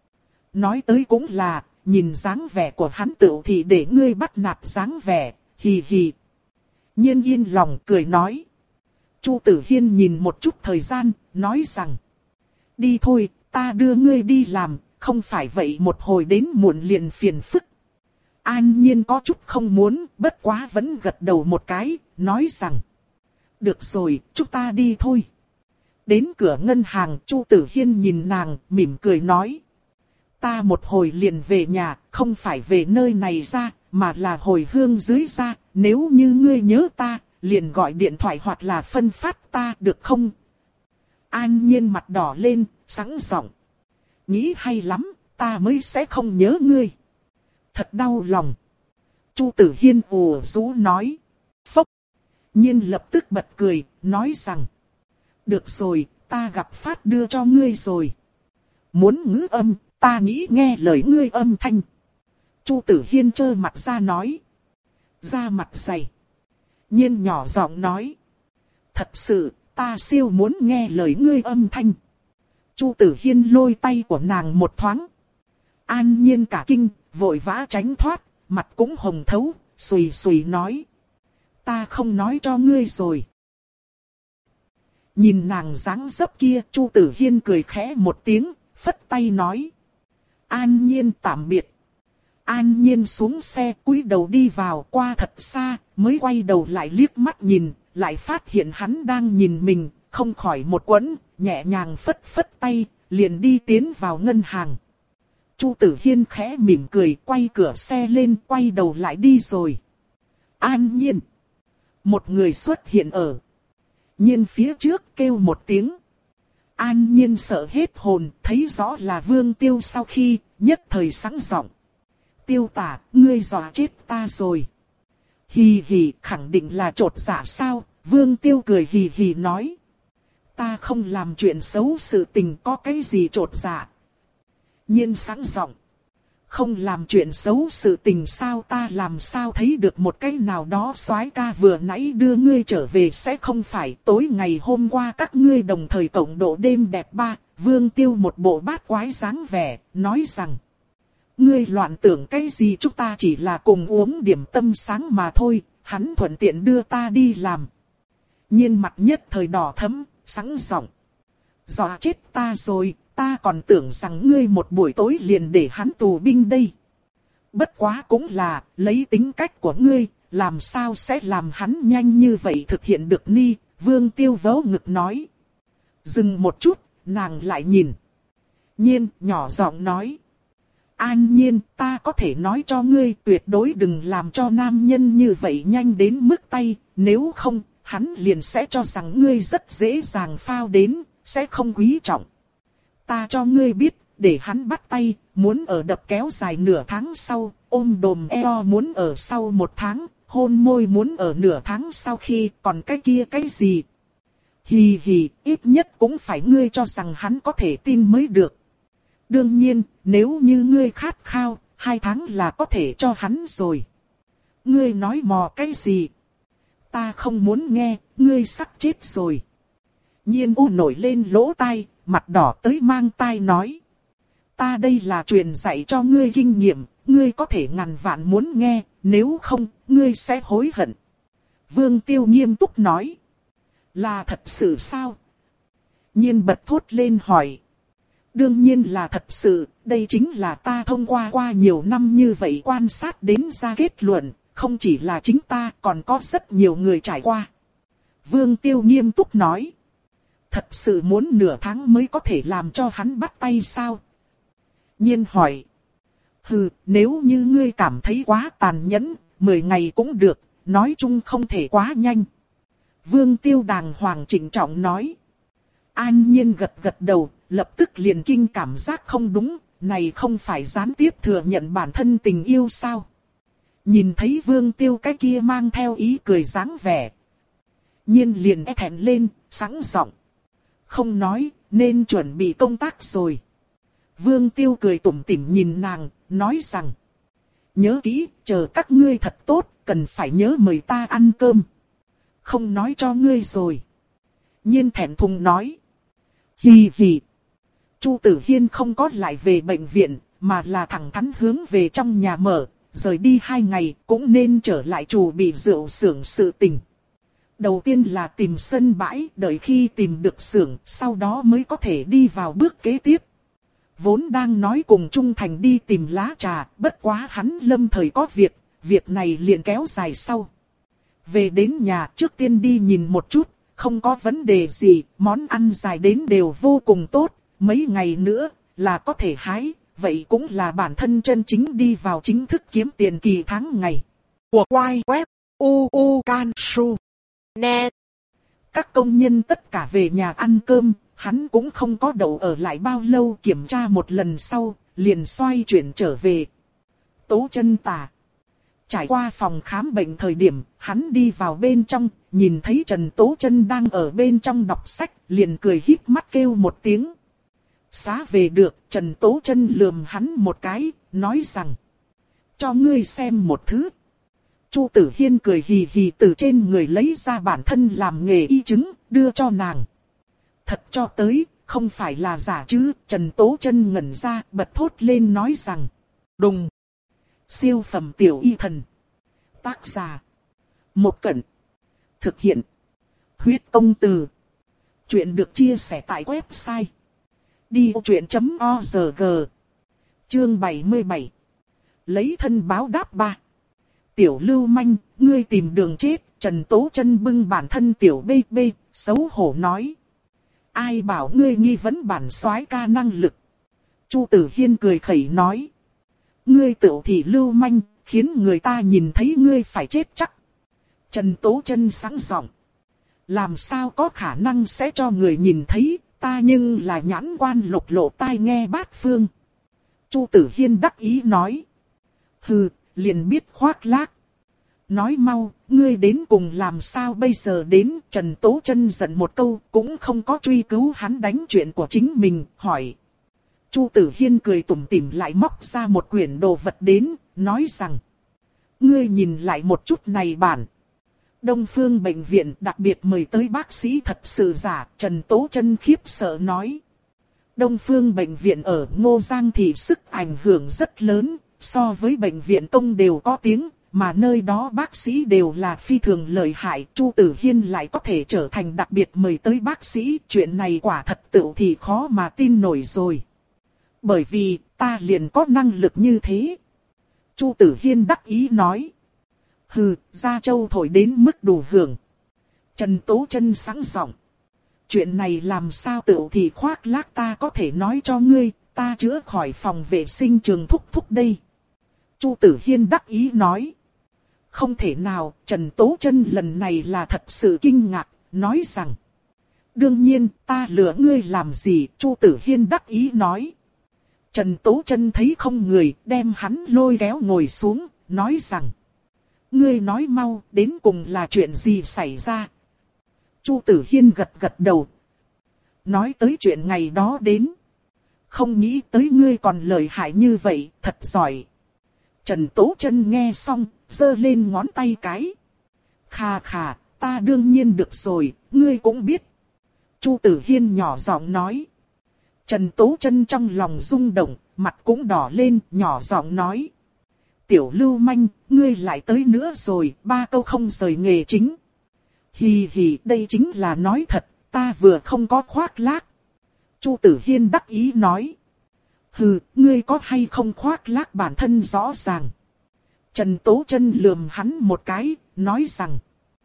Nói tới cũng là, nhìn dáng vẻ của hắn tự thì để ngươi bắt nạt dáng vẻ, hì hì. Nhiên yên lòng cười nói. Chu Tử Hiên nhìn một chút thời gian, nói rằng. Đi thôi, ta đưa ngươi đi làm, không phải vậy một hồi đến muộn liền phiền phức. An Nhiên có chút không muốn, bất quá vẫn gật đầu một cái, nói rằng. Được rồi, chúng ta đi thôi. Đến cửa ngân hàng, Chu Tử Hiên nhìn nàng, mỉm cười nói. Ta một hồi liền về nhà, không phải về nơi này ra, mà là hồi hương dưới ra, nếu như ngươi nhớ ta, liền gọi điện thoại hoặc là phân phát ta được không? An Nhiên mặt đỏ lên, sẵn giọng. Nghĩ hay lắm, ta mới sẽ không nhớ ngươi. Thật đau lòng. Chu Tử Hiên ồ rú nói. Phốc. Nhiên lập tức bật cười, nói rằng. Được rồi, ta gặp phát đưa cho ngươi rồi. Muốn ngữ âm, ta nghĩ nghe lời ngươi âm thanh. Chu Tử Hiên trơ mặt ra nói. Ra mặt dày. Nhiên nhỏ giọng nói. Thật sự, ta siêu muốn nghe lời ngươi âm thanh. Chu Tử Hiên lôi tay của nàng một thoáng. An Nhiên cả kinh, vội vã tránh thoát, mặt cũng hồng thấu, xùy xùy nói. Ta không nói cho ngươi rồi. Nhìn nàng dáng dấp kia, Chu Tử Hiên cười khẽ một tiếng, phất tay nói. An Nhiên tạm biệt. An Nhiên xuống xe cúi đầu đi vào, qua thật xa, mới quay đầu lại liếc mắt nhìn, lại phát hiện hắn đang nhìn mình, không khỏi một quẫn, nhẹ nhàng phất phất tay, liền đi tiến vào ngân hàng. Chu Tử Hiên khẽ mỉm cười, quay cửa xe lên, quay đầu lại đi rồi. An Nhiên. Một người xuất hiện ở Nhiên phía trước, kêu một tiếng. An Nhiên sợ hết hồn, thấy rõ là Vương Tiêu sau khi, nhất thời sẵn giọng. Tiêu Tả, ngươi dọa chết ta rồi. Hì hì, khẳng định là trột dạ sao? Vương Tiêu cười hì hì nói. Ta không làm chuyện xấu sự tình, có cái gì trột dạ. Nhiên sẵn giọng. Không làm chuyện xấu sự tình sao, ta làm sao thấy được một cái nào đó soái ca vừa nãy đưa ngươi trở về sẽ không phải tối ngày hôm qua các ngươi đồng thời cộng độ đêm đẹp ba. Vương Tiêu một bộ bát quái dáng vẻ, nói rằng. Ngươi loạn tưởng cái gì, chúng ta chỉ là cùng uống điểm tâm sáng mà thôi, hắn thuận tiện đưa ta đi làm. Nhiên mặt nhất thời đỏ thẫm, sẵn giọng. Dọa chết ta rồi, ta còn tưởng rằng ngươi một buổi tối liền để hắn tù binh đây. Bất quá cũng là, lấy tính cách của ngươi, làm sao sẽ làm hắn nhanh như vậy thực hiện được ni, Vương Tiêu vớ ngực nói. Dừng một chút, nàng lại nhìn. Nhiên, nhỏ giọng nói. An Nhiên, ta có thể nói cho ngươi tuyệt đối đừng làm cho nam nhân như vậy nhanh đến mức tay, nếu không, hắn liền sẽ cho rằng ngươi rất dễ dàng phao đến, sẽ không quý trọng. Ta cho ngươi biết, để hắn bắt tay, muốn ở đập kéo dài nửa tháng sau, ôm đồm eo muốn ở sau một tháng, hôn môi muốn ở nửa tháng sau khi, còn cái kia cái gì. Hì hì, ít nhất cũng phải ngươi cho rằng hắn có thể tin mới được. Đương nhiên, nếu như ngươi khát khao, hai tháng là có thể cho hắn rồi. Ngươi nói mò cái gì? Ta không muốn nghe, ngươi sắp chết rồi. Nhiên u nổi lên lỗ tai, mặt đỏ tới mang tai nói. Ta đây là truyền dạy cho ngươi kinh nghiệm, ngươi có thể ngàn vạn muốn nghe, nếu không, ngươi sẽ hối hận. Vương Tiêu nghiêm túc nói. Là thật sự sao? Nhiên bật thốt lên hỏi. Đương nhiên là thật sự, đây chính là ta thông qua qua nhiều năm như vậy quan sát đến ra kết luận, không chỉ là chính ta còn có rất nhiều người trải qua. Vương Tiêu nghiêm túc nói. Thật sự muốn nửa tháng mới có thể làm cho hắn bắt tay sao? Nhiên hỏi. Hừ, nếu như ngươi cảm thấy quá tàn nhẫn, mười ngày cũng được, nói chung không thể quá nhanh. Vương Tiêu đàng hoàng trịnh trọng nói. An Nhiên gật gật đầu, lập tức liền kinh cảm giác không đúng, này không phải gián tiếp thừa nhận bản thân tình yêu sao? Nhìn thấy Vương Tiêu cái kia mang theo ý cười dáng vẻ. Nhiên liền e thẹn lên, sẵn giọng. Không nói, nên chuẩn bị công tác rồi. Vương Tiêu cười tủm tỉm nhìn nàng, nói rằng. Nhớ kỹ, chờ các ngươi thật tốt, cần phải nhớ mời ta ăn cơm. Không nói cho ngươi rồi. Nhiên thẹn thùng nói. Hì hì. Chu Tử Hiên không có lại về bệnh viện, mà là thẳng thắn hướng về trong nhà mở, rời đi hai ngày cũng nên trở lại chủ bị rượu xưởng sự tình. Đầu tiên là tìm sân bãi, đợi khi tìm được xưởng, sau đó mới có thể đi vào bước kế tiếp. Vốn đang nói cùng Trung Thành đi tìm lá trà, bất quá hắn lâm thời có việc, việc này liền kéo dài sau. Về đến nhà trước tiên đi nhìn một chút, không có vấn đề gì, món ăn dài đến đều vô cùng tốt, mấy ngày nữa là có thể hái, vậy cũng là bản thân chân chính đi vào chính thức kiếm tiền kỳ tháng ngày. Của Quai Web u u can su net. Các công nhân tất cả về nhà ăn cơm, hắn cũng không có đậu ở lại bao lâu, kiểm tra một lần sau, liền xoay chuyển trở về. Tố Chân Tà. Trải qua phòng khám bệnh thời điểm, hắn đi vào bên trong, nhìn thấy Trần Tố Chân đang ở bên trong đọc sách, liền cười híp mắt kêu một tiếng. Xá về được, Trần Tố Chân lườm hắn một cái, nói rằng. Cho ngươi xem một thứ. Chu Tử Hiên cười hì hì từ trên người lấy ra bản thân làm nghề y chứng, đưa cho nàng. Thật cho tới, không phải là giả chứ? Trần Tố Chân ngẩn ra, bật thốt lên nói rằng. Đùng. Siêu phẩm tiểu y thần. Tác giả. Một Cẩn. Thực hiện. Huyết Công Từ. Chuyện được chia sẻ tại website đi ô chuyện chấm org. Chương bảy mươi bảy. Lấy thân báo đáp ba. Tiểu lưu manh, ngươi tìm đường chết. Trần Tố Chân bưng bản thân tiểu bê bê, xấu hổ nói. Ai bảo ngươi nghi vấn bản soái ca năng lực? Chu Tử Hiên cười khẩy nói. Ngươi tự thị lưu manh, khiến người ta nhìn thấy ngươi phải chết chắc. Trần Tố Chân sáng giọng. Làm sao có khả năng sẽ cho người nhìn thấy, ta nhưng là nhãn quan lục lộ tai nghe bát phương. Chu Tử Hiên đắc ý nói. Hừ, liền biết khoác lác. Nói mau, ngươi đến cùng làm sao bây giờ đến? Trần Tố Chân giận một câu, cũng không có truy cứu hắn đánh chuyện của chính mình, hỏi. Chu Tử Hiên cười tủm tỉm lại móc ra một quyển đồ vật đến, nói rằng. Ngươi nhìn lại một chút này bản. Đông Phương Bệnh viện đặc biệt mời tới bác sĩ thật sự giả, Trần Tố Chân khiếp sợ nói. Đông Phương Bệnh viện ở Ngô Giang thì sức ảnh hưởng rất lớn, so với bệnh viện công đều có tiếng, mà nơi đó bác sĩ đều là phi thường lợi hại. Chu Tử Hiên lại có thể trở thành đặc biệt mời tới bác sĩ, chuyện này quả thật tự thì khó mà tin nổi rồi. Bởi vì ta liền có năng lực như thế. Chu Tử Hiên đắc ý nói. Hừ, Gia Châu thổi đến mức đủ hưởng. Trần Tố Chân sẵn giọng. Chuyện này làm sao tự thì khoác lác, ta có thể nói cho ngươi, ta chữa khỏi phòng vệ sinh trường thúc thúc đây. Chu Tử Hiên đắc ý nói. Không thể nào, Trần Tố Chân lần này là thật sự kinh ngạc, nói rằng. Đương nhiên, ta lừa ngươi làm gì? Chu Tử Hiên đắc ý nói. Trần Tố Chân thấy không người, đem hắn lôi kéo ngồi xuống, nói rằng. Ngươi nói mau, đến cùng là chuyện gì xảy ra? Chu Tử Hiên gật gật đầu. Nói tới chuyện ngày đó đến. Không nghĩ tới ngươi còn lợi hại như vậy, thật giỏi. Trần Tố Chân nghe xong, giơ lên ngón tay cái. Khà khà, ta đương nhiên được rồi, ngươi cũng biết. Chu Tử Hiên nhỏ giọng nói. Trần Tố Chân trong lòng rung động, mặt cũng đỏ lên, nhỏ giọng nói. Tiểu lưu manh, ngươi lại tới nữa rồi, ba câu không rời nghề chính. Hì hì, đây chính là nói thật, ta vừa không có khoác lác. Chu Tử Hiên đắc ý nói. Hừ, ngươi có hay không khoác lác bản thân rõ ràng. Trần Tố Chân lườm hắn một cái, nói rằng.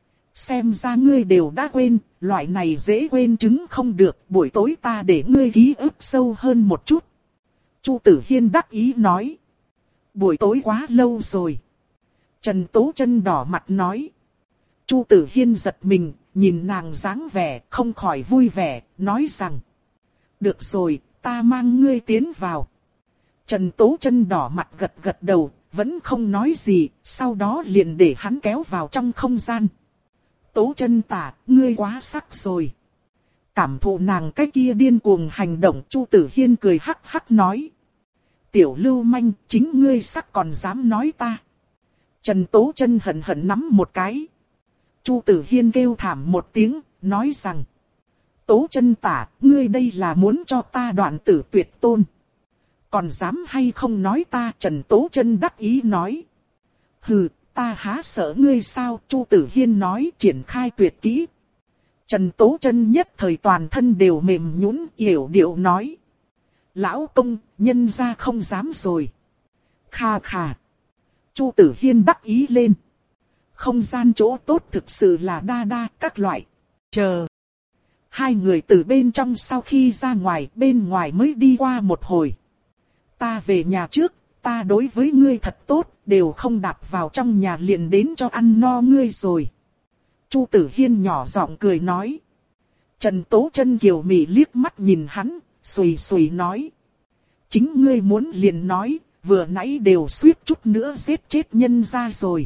Xem ra ngươi đều đã quên, loại này dễ quên chứng không được, buổi tối ta để ngươi ký ức sâu hơn một chút. Chu Tử Hiên đắc ý nói. Buổi tối quá lâu rồi. Trần Tố Chân đỏ mặt nói. Chu Tử Hiên giật mình, nhìn nàng dáng vẻ, không khỏi vui vẻ, nói rằng. Được rồi, ta mang ngươi tiến vào. Trần Tố Chân đỏ mặt gật gật đầu, vẫn không nói gì, sau đó liền để hắn kéo vào trong không gian. Tố Chân tả, ngươi quá sắc rồi. Cảm thụ nàng cái kia điên cuồng hành động, Chu Tử Hiên cười hắc hắc nói. Tiểu lưu manh, chính ngươi sắc còn dám nói ta. Trần Tố Chân hận hận nắm một cái. Chu Tử Hiên kêu thảm một tiếng, nói rằng. Tố Chân tả, ngươi đây là muốn cho ta đoạn tử tuyệt tôn. Còn dám hay không nói ta? Trần Tố Chân đắc ý nói. Hừ, ta há sợ ngươi sao? Chu Tử Hiên nói, triển khai tuyệt kỹ. Trần Tố Chân nhất thời toàn thân đều mềm nhũn, yểu điệu nói. Lão công, nhân gia không dám rồi. Kha kha. Chu Tử Hiên đắc ý lên. Không gian chỗ tốt thực sự là đa đa các loại. Chờ. Hai người từ bên trong sau khi ra ngoài, bên ngoài mới đi qua một hồi. Ta về nhà trước, ta đối với ngươi thật tốt, đều không đạp vào trong nhà liền đến cho ăn no ngươi rồi. Chu Tử Hiên nhỏ giọng cười nói. Trần Tố Chân kiều mị liếc mắt nhìn hắn, xùy xùy nói. Chính ngươi muốn liền nói, vừa nãy đều suýt chút nữa giết chết nhân ra rồi.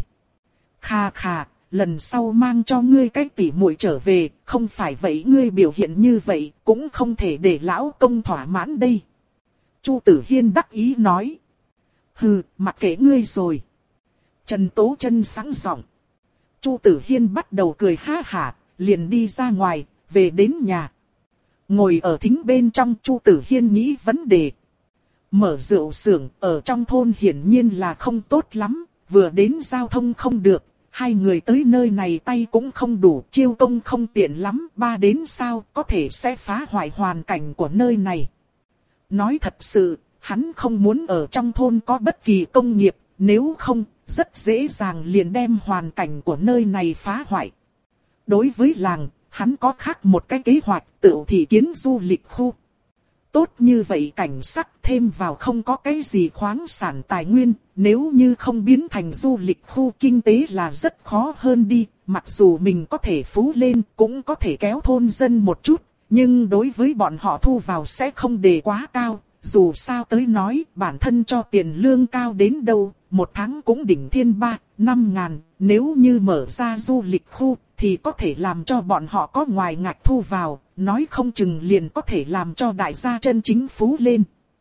Kha kha, lần sau mang cho ngươi cái tỉ muội trở về, không phải vậy ngươi biểu hiện như vậy, cũng không thể để lão công thỏa mãn đây. Chu Tử Hiên đắc ý nói. Hừ, mặc kệ ngươi rồi. Trần Tố Chân sẵn giọng. Chu Tử Hiên bắt đầu cười ha hả, liền đi ra ngoài, về đến nhà. Ngồi ở thính bên trong, Chu Tử Hiên nghĩ vấn đề. Mở rượu xưởng ở trong thôn hiển nhiên là không tốt lắm, vừa đến giao thông không được, hai người tới nơi này tay cũng không đủ, chiêu công không tiện lắm, ba đến sao có thể sẽ phá hoại hoàn cảnh của nơi này. Nói thật sự, hắn không muốn ở trong thôn có bất kỳ công nghiệp, nếu không, rất dễ dàng liền đem hoàn cảnh của nơi này phá hoại. Đối với làng, hắn có khác một cái kế hoạch tự thị kiến du lịch khu. Tốt như vậy cảnh sắc thêm vào không có cái gì khoáng sản tài nguyên, nếu như không biến thành du lịch khu kinh tế là rất khó hơn đi, mặc dù mình có thể phú lên cũng có thể kéo thôn dân một chút, nhưng đối với bọn họ thu vào sẽ không đề quá cao, dù sao tới nói bản thân cho tiền lương cao đến đâu, một tháng cũng đỉnh thiên ba, năm ngàn, nếu như mở ra du lịch khu thì có thể làm cho bọn họ có ngoài ngạch thu vào, nói không chừng liền có thể làm cho đại gia chân chính phú lên.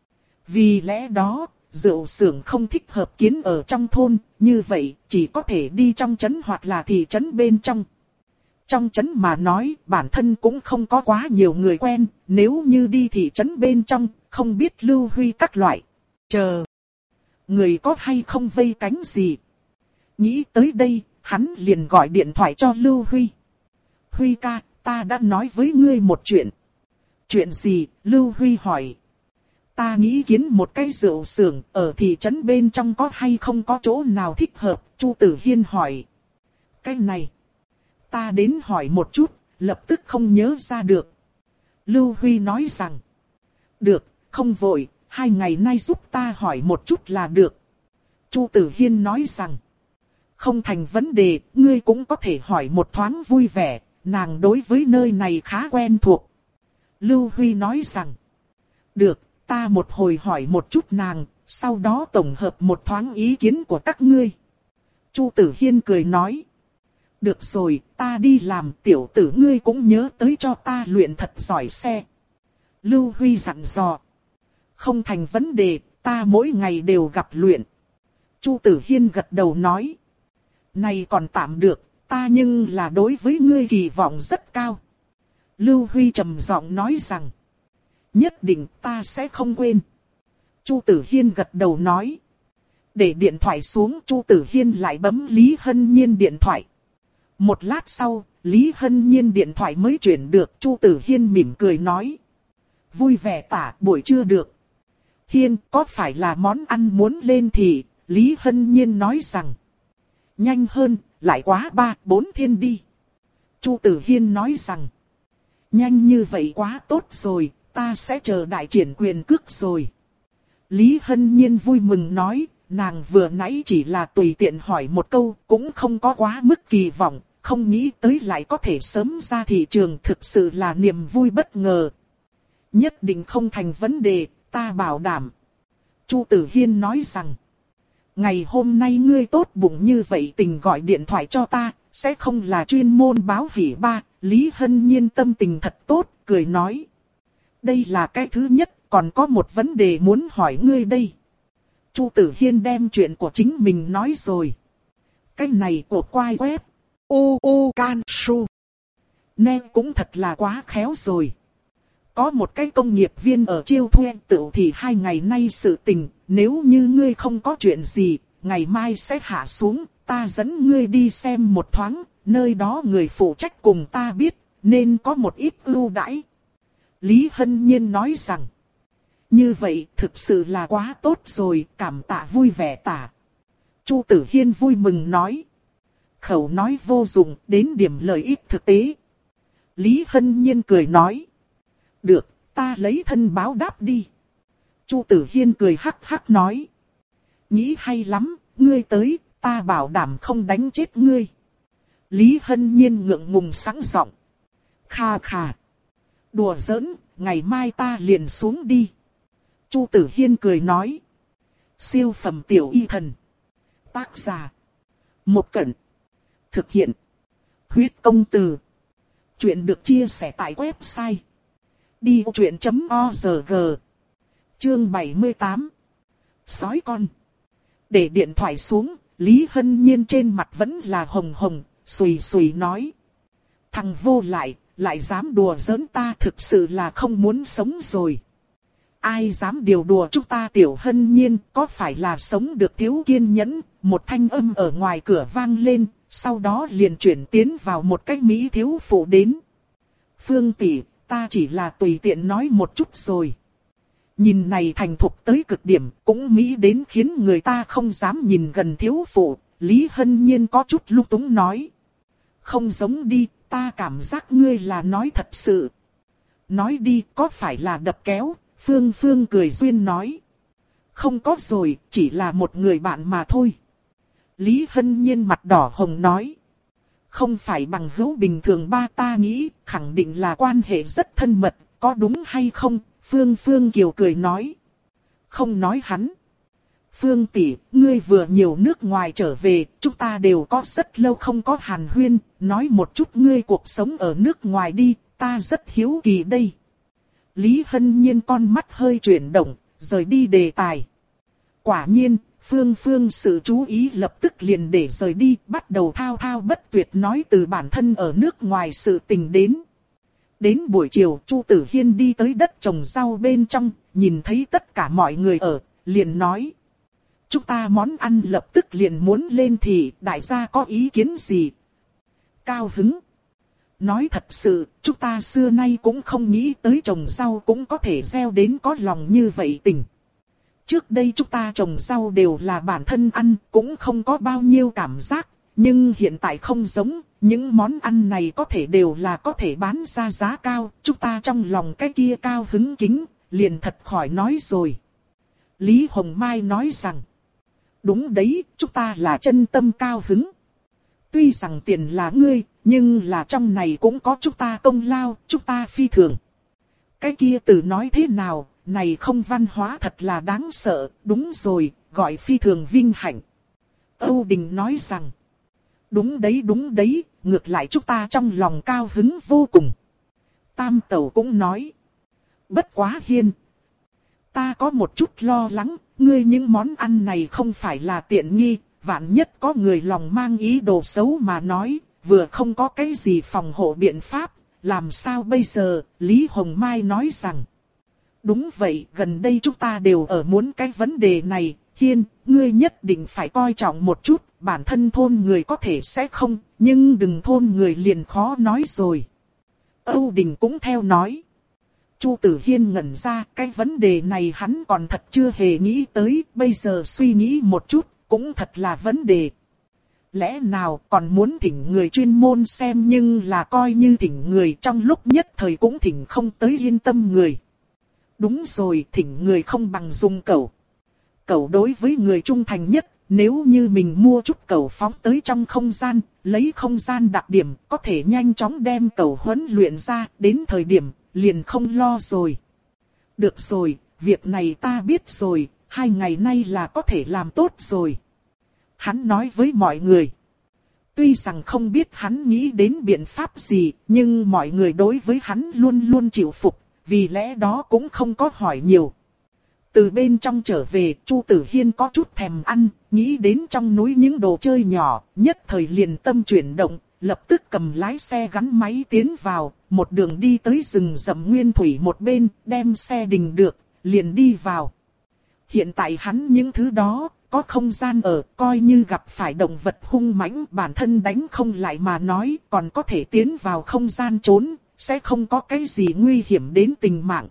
Vì lẽ đó, rượu xưởng không thích hợp kiến ở trong thôn, như vậy chỉ có thể đi trong trấn hoặc là thị trấn bên trong. Trong trấn mà nói, bản thân cũng không có quá nhiều người quen, nếu như đi thị trấn bên trong, không biết Lưu Huy các loại. Chờ, người có hay không vây cánh gì? Nghĩ tới đây, hắn liền gọi điện thoại cho Lưu Huy. Huy ca, ta đã nói với ngươi một chuyện. Chuyện gì? Lưu Huy hỏi. Ta nghĩ kiến một cái rượu xưởng ở thị trấn bên trong có hay không có chỗ nào thích hợp? Chu Tử Hiên hỏi. Cái này, ta đến hỏi một chút, lập tức không nhớ ra được. Lưu Huy nói rằng. Được, không vội, hai ngày nay giúp ta hỏi một chút là được. Chu Tử Hiên nói rằng. Không thành vấn đề, ngươi cũng có thể hỏi một thoáng vui vẻ, nàng đối với nơi này khá quen thuộc. Lưu Huy nói rằng. Được, ta một hồi hỏi một chút nàng, sau đó tổng hợp một thoáng ý kiến của các ngươi. Chu Tử Hiên cười nói. Được rồi, ta đi làm, tiểu tử ngươi cũng nhớ tới cho ta luyện thật giỏi xe. Lưu Huy dặn dò. Không thành vấn đề, ta mỗi ngày đều gặp luyện. Chu Tử Hiên gật đầu nói. Này còn tạm được, ta nhưng là đối với ngươi kỳ vọng rất cao. Lưu Huy trầm giọng nói rằng. Nhất định ta sẽ không quên. Chu Tử Hiên gật đầu nói. Để điện thoại xuống, Chu Tử Hiên lại bấm Lý Hân Nhiên điện thoại. Một lát sau, Lý Hân Nhiên điện thoại mới chuyển được, Chu Tử Hiên mỉm cười nói. Vui vẻ tả, buổi trưa được. Hiên, có phải là món ăn muốn lên thì, Lý Hân Nhiên nói rằng. Nhanh hơn, lại quá ba, bốn thiên đi. Chu Tử Hiên nói rằng. Nhanh như vậy quá tốt rồi, ta sẽ chờ đại triển quyền cước rồi. Lý Hân Nhiên vui mừng nói, nàng vừa nãy chỉ là tùy tiện hỏi một câu, cũng không có quá mức kỳ vọng, không nghĩ tới lại có thể sớm ra thị trường, thực sự là niềm vui bất ngờ. Nhất định không thành vấn đề, ta bảo đảm. Chu Tử Hiên nói rằng. Ngày hôm nay ngươi tốt bụng như vậy tình gọi điện thoại cho ta, sẽ không là chuyên môn báo hỉ ba. Lý Hân Nhiên tâm tình thật tốt, cười nói. Đây là cái thứ nhất, còn có một vấn đề muốn hỏi ngươi đây. Chu Tử Hiên đem chuyện của chính mình nói rồi. Cái này của quai web. U U Can Su. Nè cũng thật là quá khéo rồi. Có một cái công nghiệp viên ở chiêu thuê tự thì hai ngày nay sự tình, nếu như ngươi không có chuyện gì, ngày mai sẽ hạ xuống, ta dẫn ngươi đi xem một thoáng, nơi đó người phụ trách cùng ta biết, nên có một ít ưu đãi. Lý Hân Nhiên nói rằng, như vậy thực sự là quá tốt rồi, cảm tạ vui vẻ tả. Chu Tử Hiên vui mừng nói, khẩu nói vô dụng, đến điểm lợi ích thực tế. Lý Hân Nhiên cười nói, được, ta lấy thân báo đáp đi. Chu Tử Hiên cười hắc hắc nói, nghĩ hay lắm, ngươi tới, ta bảo đảm không đánh chết ngươi. Lý Hân Nhiên ngượng ngùng sẵn giọng, kha kha, đùa giỡn, ngày mai ta liền xuống đi. Chu Tử Hiên cười nói, siêu phẩm tiểu y thần. Tác giả, Một Cẩn. Thực hiện, Huyết Công Từ. Chuyện được chia sẻ tại website đi vô chuyện chấm org. Chương bảy mươi tám. Sói con. Để điện thoại xuống, Lý Hân Nhiên trên mặt vẫn là hồng hồng, sùi sùi nói. Thằng vô lại, lại dám đùa giỡn ta, thực sự là không muốn sống rồi. Ai dám điều đùa chúng ta Tiểu Hân Nhiên, có phải là sống được thiếu kiên nhẫn? Một thanh âm ở ngoài cửa vang lên, sau đó liền chuyển tiến vào một cái mỹ thiếu phụ đến. Phương tỷ, ta chỉ là tùy tiện nói một chút rồi. Nhìn này thành thục tới cực điểm, cũng mỹ đến khiến người ta không dám nhìn gần thiếu phụ. Lý Hân Nhiên có chút lung túng nói. Không giống đi, ta cảm giác ngươi là nói thật sự. Nói đi, có phải là đập kéo? Phương Phương cười duyên nói. Không có rồi, chỉ là một người bạn mà thôi. Lý Hân Nhiên mặt đỏ hồng nói. Không phải bằng hữu bình thường ba, ta nghĩ, khẳng định là quan hệ rất thân mật, có đúng hay không? Phương Phương Kiều cười nói. Không nói hắn. Phương tỷ, ngươi vừa nhiều nước ngoài trở về, chúng ta đều có rất lâu không có hàn huyên, nói một chút ngươi cuộc sống ở nước ngoài đi, ta rất hiếu kỳ đây. Lý Hân Nhiên con mắt hơi chuyển động, rời đi đề tài. Quả nhiên, Phương Phương sự chú ý lập tức liền để rời đi, bắt đầu thao thao bất tuyệt nói từ bản thân ở nước ngoài sự tình đến. Đến buổi chiều, Chu Tử Hiên đi tới đất trồng rau bên trong, nhìn thấy tất cả mọi người ở, liền nói. Chúng ta món ăn lập tức liền muốn lên thì đại gia có ý kiến gì? Cao hứng. Nói thật sự, chúng ta xưa nay cũng không nghĩ tới trồng rau cũng có thể gieo đến có lòng như vậy tình. Trước đây chúng ta trồng rau đều là bản thân ăn, cũng không có bao nhiêu cảm giác. Nhưng hiện tại không giống, những món ăn này có thể đều là có thể bán ra giá cao. Chúng ta trong lòng cái kia cao hứng kính, liền thật khỏi nói rồi. Lý Hồng Mai nói rằng, đúng đấy, chúng ta là chân tâm cao hứng. Tuy rằng tiền là ngươi, nhưng là trong này cũng có chúng ta công lao, chúng ta phi thường. Cái kia từ nói thế nào, này không văn hóa thật là đáng sợ, đúng rồi, gọi phi thường vinh hạnh. Âu Đình nói rằng, đúng đấy đúng đấy, ngược lại chúng ta trong lòng cao hứng vô cùng. Tam Tẩu cũng nói, bất quá Hiên, ta có một chút lo lắng, ngươi những món ăn này không phải là tiện nghi, vạn nhất có người lòng mang ý đồ xấu mà nói, vừa không có cái gì phòng hộ biện pháp, làm sao bây giờ? Lý Hồng Mai nói rằng, đúng vậy, gần đây chúng ta đều ở muốn cái vấn đề này, Hiên, ngươi nhất định phải coi trọng một chút, bản thân thôn người có thể sẽ không, nhưng đừng thôn người liền khó nói rồi. Âu Đình cũng theo nói. Chu Tử Hiên ngẩn ra, cái vấn đề này hắn còn thật chưa hề nghĩ tới, bây giờ suy nghĩ một chút, cũng thật là vấn đề. Lẽ nào còn muốn thỉnh người chuyên môn xem, nhưng là coi như thỉnh người trong lúc nhất thời cũng thỉnh không tới yên tâm người. Đúng rồi, thỉnh người không bằng dùng cẩu. Cẩu đối với người trung thành nhất, nếu như mình mua chút cẩu phóng tới trong không gian, lấy không gian đặc điểm, có thể nhanh chóng đem cẩu huấn luyện ra, đến thời điểm, liền không lo rồi. Được rồi, việc này ta biết rồi, hai ngày nay là có thể làm tốt rồi. Hắn nói với mọi người. Tuy rằng không biết hắn nghĩ đến biện pháp gì, nhưng mọi người đối với hắn luôn luôn chịu phục, vì lẽ đó cũng không có hỏi nhiều. Từ bên trong trở về, Chu Tử Hiên có chút thèm ăn, nghĩ đến trong núi những đồ chơi nhỏ, nhất thời liền tâm chuyển động, lập tức cầm lái xe gắn máy tiến vào, một đường đi tới rừng rậm nguyên thủy một bên, đem xe đình được, liền đi vào. Hiện tại hắn những thứ đó, có không gian ở, coi như gặp phải động vật hung mãnh, bản thân đánh không lại mà nói, còn có thể tiến vào không gian trốn, sẽ không có cái gì nguy hiểm đến tính mạng.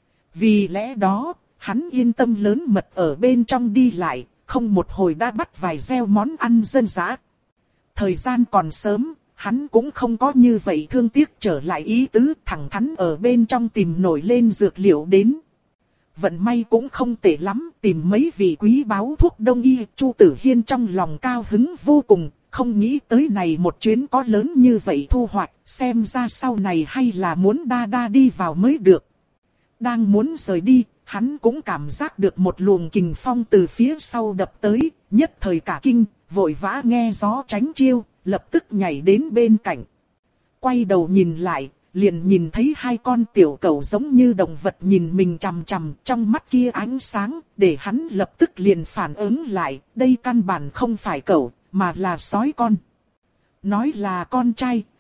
Vì lẽ đó, hắn yên tâm lớn mật ở bên trong đi lại, không một hồi đã bắt vài gieo món ăn dân dã. Thời gian còn sớm, hắn cũng không có như vậy thương tiếc trở lại ý tứ, thẳng thắn ở bên trong tìm nổi lên dược liệu đến. Vận may cũng không tệ lắm, tìm mấy vị quý báu thuốc đông y, Chu Tử Hiên trong lòng cao hứng vô cùng, không nghĩ tới này một chuyến có lớn như vậy thu hoạch, xem ra sau này hay là muốn đa đa đi vào mới được. Đang muốn rời đi, hắn cũng cảm giác được một luồng kình phong từ phía sau đập tới, nhất thời cả kinh, vội vã nghe gió tránh chiêu, lập tức nhảy đến bên cạnh. Quay đầu nhìn lại, liền nhìn thấy hai con tiểu cẩu giống như động vật nhìn mình chằm chằm, trong mắt kia ánh sáng, để hắn lập tức liền phản ứng lại, đây căn bản không phải cẩu, mà là sói con. Nói là con trai,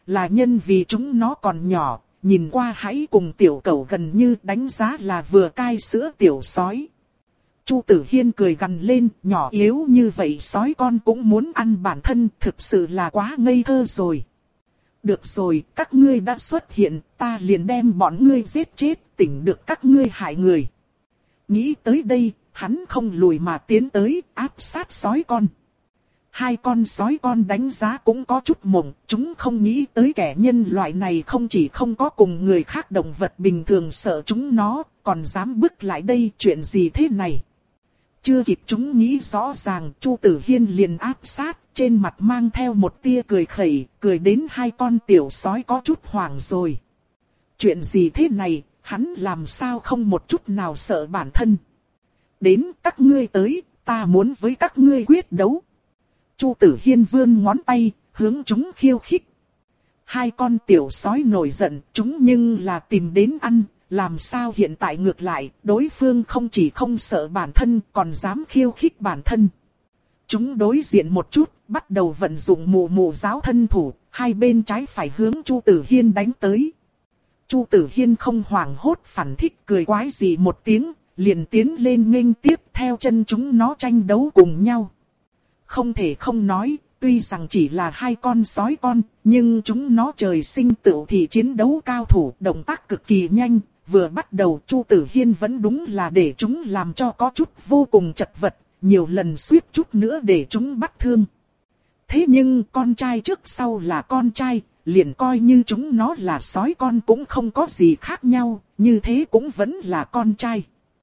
là nhân vì chúng nó còn nhỏ, nhìn qua hãy cùng tiểu cẩu gần như đánh giá là vừa cai sữa tiểu sói. Chu Tử Hiên cười gằn lên, nhỏ yếu như vậy sói con cũng muốn ăn bản thân, thực sự là quá ngây thơ rồi. Được rồi, các ngươi đã xuất hiện, ta liền đem bọn ngươi giết chết, tỉnh được các ngươi hại người. Nghĩ tới đây, hắn không lùi mà tiến tới, áp sát sói con. Hai con sói con đánh giá cũng có chút mộng, chúng không nghĩ tới kẻ nhân loại này không chỉ không có cùng người khác động vật bình thường sợ chúng nó, còn dám bước lại đây, chuyện gì thế này. Chưa kịp chúng nghĩ rõ ràng, Chu Tử Hiên liền áp sát, trên mặt mang theo một tia cười khẩy, cười đến hai con tiểu sói có chút hoảng rồi. Chuyện gì thế này, hắn làm sao không một chút nào sợ bản thân. Đến các ngươi tới, ta muốn với các ngươi quyết đấu. Chu Tử Hiên vươn ngón tay, hướng chúng khiêu khích. Hai con tiểu sói nổi giận, chúng nhưng là tìm đến ăn, làm sao hiện tại ngược lại, đối phương không chỉ không sợ bản thân, còn dám khiêu khích bản thân. Chúng đối diện một chút, bắt đầu vận dụng mù mù giáo thân thủ, hai bên trái phải hướng Chu Tử Hiên đánh tới. Chu Tử Hiên không hoảng hốt phản thích cười quái gì một tiếng, liền tiến lên nghênh tiếp theo chân chúng nó tranh đấu cùng nhau. Không thể không nói, tuy rằng chỉ là hai con sói con, nhưng chúng nó trời sinh tựu thì chiến đấu cao thủ, động tác cực kỳ nhanh. Vừa bắt đầu Chu Tử Hiên vẫn đúng là để chúng làm cho có chút vô cùng chật vật, nhiều lần suýt chút nữa để chúng bắt thương. Thế nhưng con trai trước sau là con trai, liền coi như chúng nó là sói con cũng không có gì khác nhau, như thế cũng vẫn là con trai.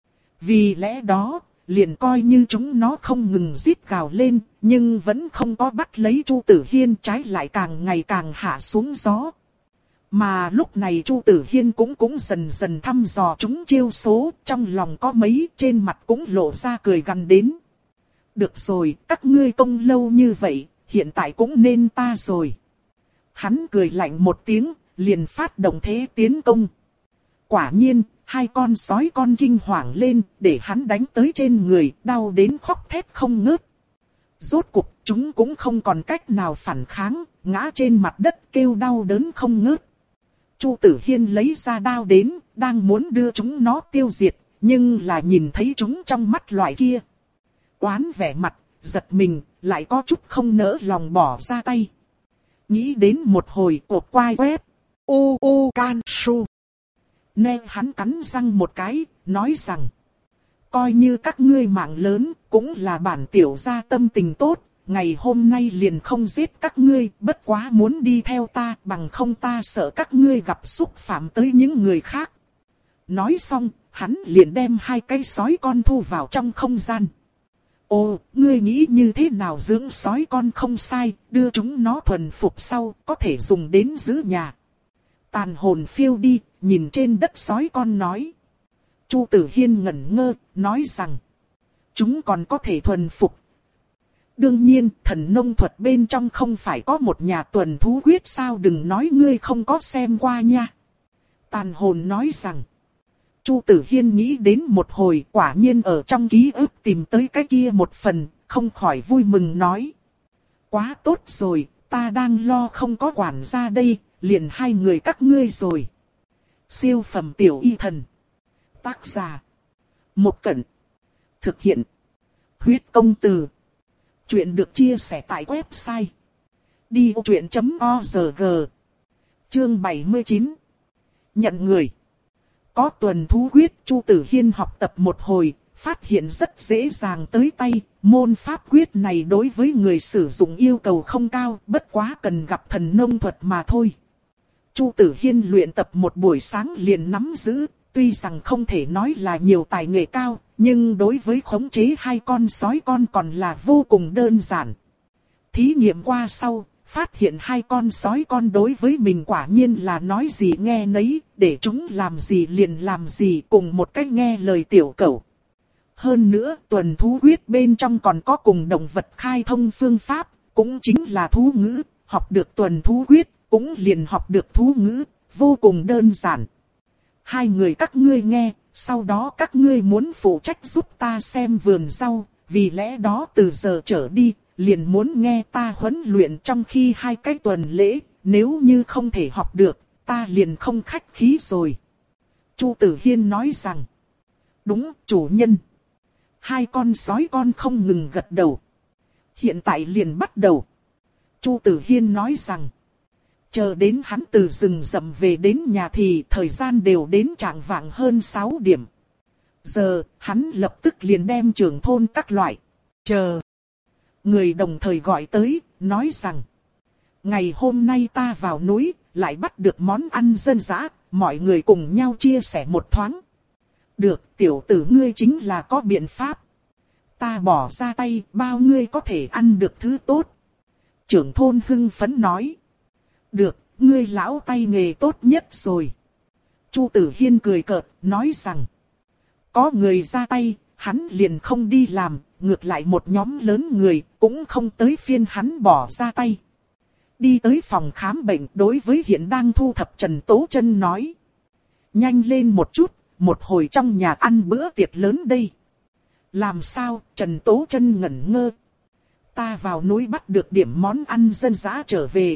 Vì lẽ đó, liền coi như chúng nó không ngừng rít gào lên, nhưng vẫn không có bắt lấy Chu Tử Hiên, trái lại càng ngày càng hạ xuống gió. Mà lúc này Chu Tử Hiên cũng cũng dần dần thăm dò chúng chiêu số, trong lòng có mấy, trên mặt cũng lộ ra cười gằn đến. Được rồi, các ngươi công lâu như vậy, hiện tại cũng nên ta rồi. Hắn cười lạnh một tiếng, liền phát động thế tiến công. Quả nhiên, hai con sói con kinh hoàng lên, để hắn đánh tới trên người, đau đến khóc thét không ngớt. Rốt cuộc, chúng cũng không còn cách nào phản kháng, ngã trên mặt đất kêu đau đớn không ngớt. Chu Tử Hiên lấy ra đao đến, đang muốn đưa chúng nó tiêu diệt, nhưng là nhìn thấy chúng trong mắt loại kia. Oán vẻ mặt, giật mình, lại có chút không nỡ lòng bỏ ra tay. Nghĩ đến một hồi cột quai quét, U U Can Su. Nè hắn cắn răng một cái, nói rằng. Coi như các ngươi mạng lớn, cũng là bản tiểu gia tâm tình tốt. Ngày hôm nay liền không giết các ngươi, bất quá muốn đi theo ta, bằng không ta sợ các ngươi gặp xúc phạm tới những người khác. Nói xong, hắn liền đem hai cái sói con thu vào trong không gian. Ồ, ngươi nghĩ như thế nào dưỡng sói con không sai, đưa chúng nó thuần phục sau, có thể dùng đến giữ nhà. Tàn hồn phiêu đi, nhìn trên đất sói con nói. Chu Tử Hiên ngẩn ngơ, nói rằng, chúng còn có thể thuần phục. Đương nhiên, thần nông thuật bên trong không phải có một nhà tuần thú quyết sao, đừng nói ngươi không có xem qua nha. Tàn hồn nói rằng, Chu Tử Hiên nghĩ đến một hồi, quả nhiên ở trong ký ức tìm tới cái kia một phần, không khỏi vui mừng nói. Quá tốt rồi, ta đang lo không có quản gia đây, liền hai người các ngươi rồi. Siêu phẩm tiểu y thần. Tác giả. Một Cẩn. Thực hiện. Huyết công từ. Chuyện được chia sẻ tại website đi ô chuyện chấm org. Chương bảy mươi chín. Nhận người. Có tuần thú quyết, Chu Tử Hiên học tập một hồi, phát hiện rất dễ dàng tới tay. Môn pháp quyết này đối với người sử dụng yêu cầu không cao, bất quá cần gặp thần nông thuật mà thôi. Chu Tử Hiên luyện tập một buổi sáng liền nắm giữ, tuy rằng không thể nói là nhiều tài nghệ cao, nhưng đối với khống chế hai con sói con còn là vô cùng đơn giản. Thí nghiệm qua sau, phát hiện hai con sói con đối với mình quả nhiên là nói gì nghe nấy, để chúng làm gì liền làm gì, cùng một cách nghe lời tiểu cẩu. Hơn nữa, tuần thú quyết bên trong còn có cùng động vật khai thông phương pháp, cũng chính là thú ngữ, học được tuần thú quyết, cũng liền học được thú ngữ, vô cùng đơn giản. Hai người các ngươi nghe, sau đó các ngươi muốn phụ trách giúp ta xem vườn rau, vì lẽ đó từ giờ trở đi, liền muốn nghe ta huấn luyện trong khi hai cái tuần lễ, nếu như không thể học được, ta liền không khách khí rồi. Chu Tử Hiên nói rằng, đúng, chủ nhân. Hai con sói con không ngừng gật đầu. Hiện tại liền bắt đầu. Chu Tử Hiên nói rằng, chờ đến hắn từ rừng rậm về đến nhà thì thời gian đều đến chạng vạng hơn sáu điểm. Giờ, hắn lập tức liền đem trưởng thôn các loại. Chờ. Người đồng thời gọi tới, nói rằng, ngày hôm nay ta vào núi, lại bắt được món ăn dân dã, mọi người cùng nhau chia sẻ một thoáng. Được, tiểu tử ngươi chính là có biện pháp. Ta bỏ ra tay, bao ngươi có thể ăn được thứ tốt. Trưởng thôn hưng phấn nói. Được, ngươi lão tay nghề tốt nhất rồi. Chu Tử Hiên cười cợt, nói rằng, có người ra tay, hắn liền không đi làm, ngược lại một nhóm lớn người, cũng không tới phiên hắn bỏ ra tay. Đi tới phòng khám bệnh, đối với hiện đang thu thập Trần Tố Chân nói. Nhanh lên một chút, một hồi trong nhà ăn bữa tiệc lớn đây. Làm sao? Trần Tố Chân ngẩn ngơ. Ta vào núi bắt được điểm món ăn dân dã trở về.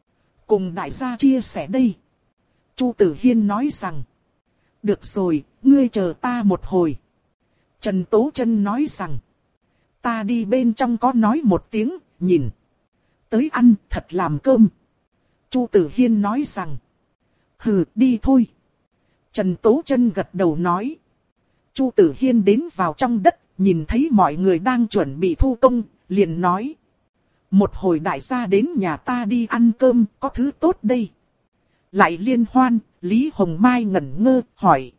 Cùng đại gia chia sẻ đây. Chu Tử Hiên nói rằng. Được rồi, ngươi chờ ta một hồi. Trần Tố Chân nói rằng. Ta đi bên trong có nói một tiếng, nhìn. Tới ăn, thật làm cơm. Chu Tử Hiên nói rằng. Hừ, đi thôi. Trần Tố Chân gật đầu nói. Chu Tử Hiên đến vào trong đất, nhìn thấy mọi người đang chuẩn bị thu công, liền nói. Một hồi đại gia đến nhà ta đi ăn cơm, có thứ tốt đây. Lại liên hoan, Lý Hồng Mai ngẩn ngơ, hỏi.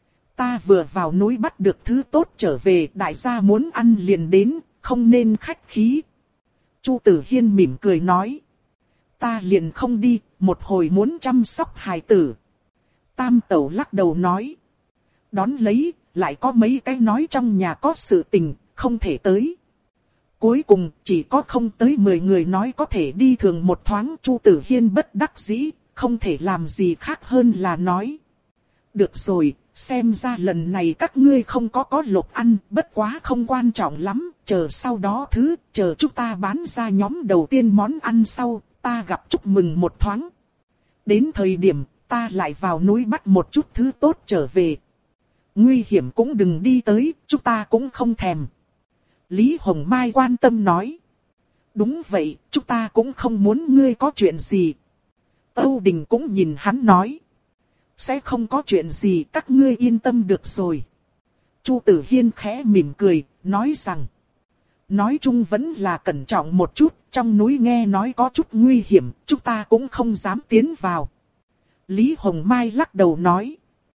Ta vừa vào núi bắt được thứ tốt trở về, đại gia muốn ăn liền đến, không nên khách khí. Chu Tử Hiên mỉm cười nói. Ta liền không đi, một hồi muốn chăm sóc hài tử. Tam Tẩu lắc đầu nói. Đón lấy, lại có mấy cái nói trong nhà có sự tình, không thể tới. Cuối cùng, chỉ có không tới mười người nói có thể đi thường một thoáng. Chu Tử Hiên bất đắc dĩ, không thể làm gì khác hơn là nói. Được rồi, xem ra lần này các ngươi không có có lộc ăn, bất quá không quan trọng lắm, chờ sau đó thứ, chờ chúng ta bán ra nhóm đầu tiên món ăn sau, ta gặp chúc mừng một thoáng. Đến thời điểm, ta lại vào núi bắt một chút thứ tốt trở về. Nguy hiểm cũng đừng đi tới, chúng ta cũng không thèm. Lý Hồng Mai quan tâm nói. Đúng vậy, chúng ta cũng không muốn ngươi có chuyện gì. Âu Đình cũng nhìn hắn nói. Sẽ không có chuyện gì, các ngươi yên tâm được rồi. Chu Tử Hiên khẽ mỉm cười, nói rằng. Nói chung vẫn là cẩn trọng một chút, trong núi nghe nói có chút nguy hiểm, chúng ta cũng không dám tiến vào. Lý Hồng Mai lắc đầu nói.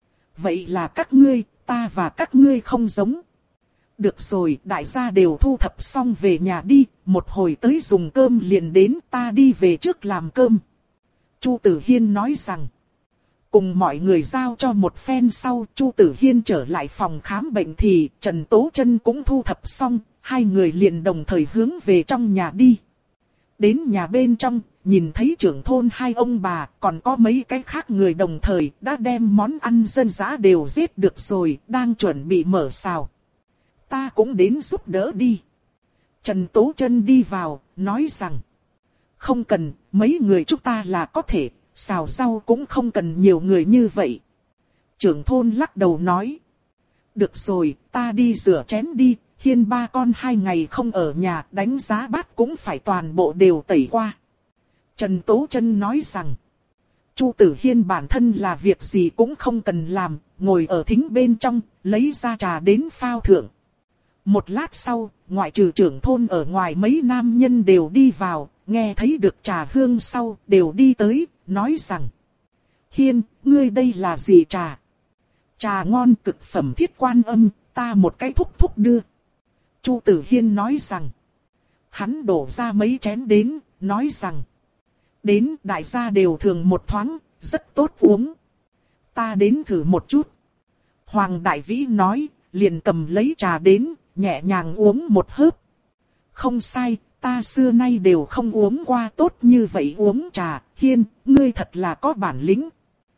Vậy là các ngươi, ta và các ngươi không giống. Được rồi, đại gia đều thu thập xong về nhà đi, một hồi tới dùng cơm liền đến, ta đi về trước làm cơm. Chu Tử Hiên nói rằng. Cùng mọi người giao cho một phen sau, Chu Tử Hiên trở lại phòng khám bệnh thì Trần Tố Chân cũng thu thập xong, hai người liền đồng thời hướng về trong nhà đi. Đến nhà bên trong, nhìn thấy trưởng thôn hai ông bà, còn có mấy cái khác người đồng thời đã đem món ăn dân dã đều giết được rồi, đang chuẩn bị mở xào. Ta cũng đến giúp đỡ đi. Trần Tố Chân đi vào, nói rằng. Không cần, mấy người chúng ta là có thể, xào rau cũng không cần nhiều người như vậy. Trưởng thôn lắc đầu nói. Được rồi, ta đi rửa chén đi, Hiên ba con hai ngày không ở nhà, đánh giá bát cũng phải toàn bộ đều tẩy qua. Trần Tố Chân nói rằng. Chu Tử Hiên bản thân là việc gì cũng không cần làm, ngồi ở thính bên trong, lấy ra trà đến phao thượng. Một lát sau, ngoại trừ trưởng thôn ở ngoài mấy nam nhân đều đi vào, nghe thấy được trà hương sau, đều đi tới, nói rằng. Hiên, ngươi đây là gì trà? Trà ngon cực phẩm Thiết Quan Âm, ta một cái thúc thúc đưa. Chu Tử Hiên nói rằng. Hắn đổ ra mấy chén đến, nói rằng. Đến đại gia đều thường một thoáng, rất tốt uống. Ta đến thử một chút. Hoàng Đại Vĩ nói, liền cầm lấy trà đến, nhẹ nhàng uống một hớp. Không sai, ta xưa nay đều không uống qua tốt như vậy uống trà, Hiên, ngươi thật là có bản lĩnh.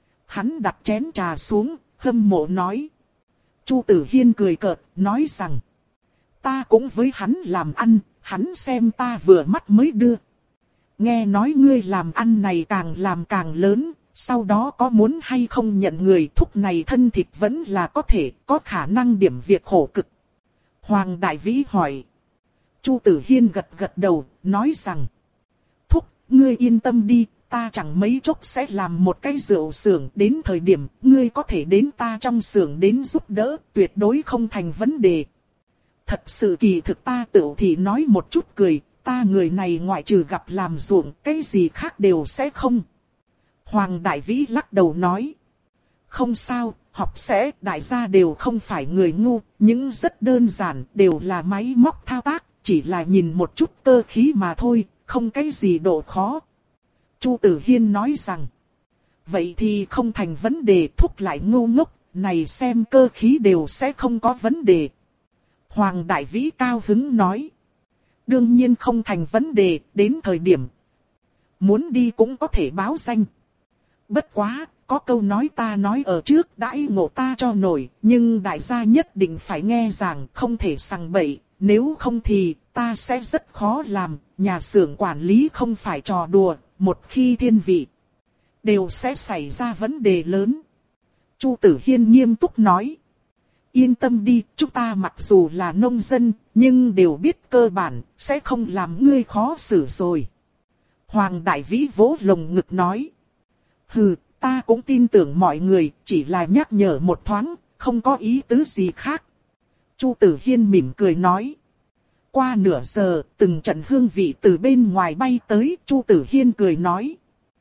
Hắn đặt chén trà xuống, hâm mộ nói. Chu Tử Hiên cười cợt, nói rằng. Ta cũng với hắn làm ăn, hắn xem ta vừa mắt mới đưa. nghe nói ngươi làm ăn này càng làm càng lớn, sau đó có muốn hay không nhận người thúc này thân thịt vẫn là có thể, có khả năng điểm việc khổ cực. Hoàng Đại Vĩ hỏi. Chu Tử Hiên gật gật đầu, nói rằng, thúc, ngươi yên tâm đi, ta chẳng mấy chốc sẽ làm một cái rượu xưởng, đến thời điểm ngươi có thể đến ta trong xưởng đến giúp đỡ, tuyệt đối không thành vấn đề. Thật sự kỳ thực ta tự thì nói một chút cười, ta người này ngoại trừ gặp làm ruộng, cái gì khác đều sẽ không. Hoàng Đại Vĩ lắc đầu nói, không sao, học sẽ, đại gia đều không phải người ngu, những rất đơn giản, đều là máy móc thao tác, chỉ là nhìn một chút cơ khí mà thôi, không cái gì độ khó. Chu Tử Hiên nói rằng, vậy thì không thành vấn đề, thúc lại ngu ngốc, này xem cơ khí đều sẽ không có vấn đề. Hoàng Đại Vĩ cao hứng nói, đương nhiên không thành vấn đề, đến thời điểm muốn đi cũng có thể báo danh. Bất quá, có câu nói ta nói ở trước đãi ngộ ta cho nổi, nhưng đại gia nhất định phải nghe rằng không thể sằng bậy, nếu không thì ta sẽ rất khó làm, nhà xưởng quản lý không phải trò đùa, một khi thiên vị, đều sẽ xảy ra vấn đề lớn. Chu Tử Hiên nghiêm túc nói, yên tâm đi, chúng ta mặc dù là nông dân, nhưng đều biết cơ bản, sẽ không làm ngươi khó xử rồi. Hoàng Đại Vĩ vỗ lồng ngực nói, hừ, ta cũng tin tưởng mọi người, chỉ là nhắc nhở một thoáng, không có ý tứ gì khác. Chu Tử Hiên mỉm cười nói. Qua nửa giờ, từng trận hương vị từ bên ngoài bay tới, Chu Tử Hiên cười nói.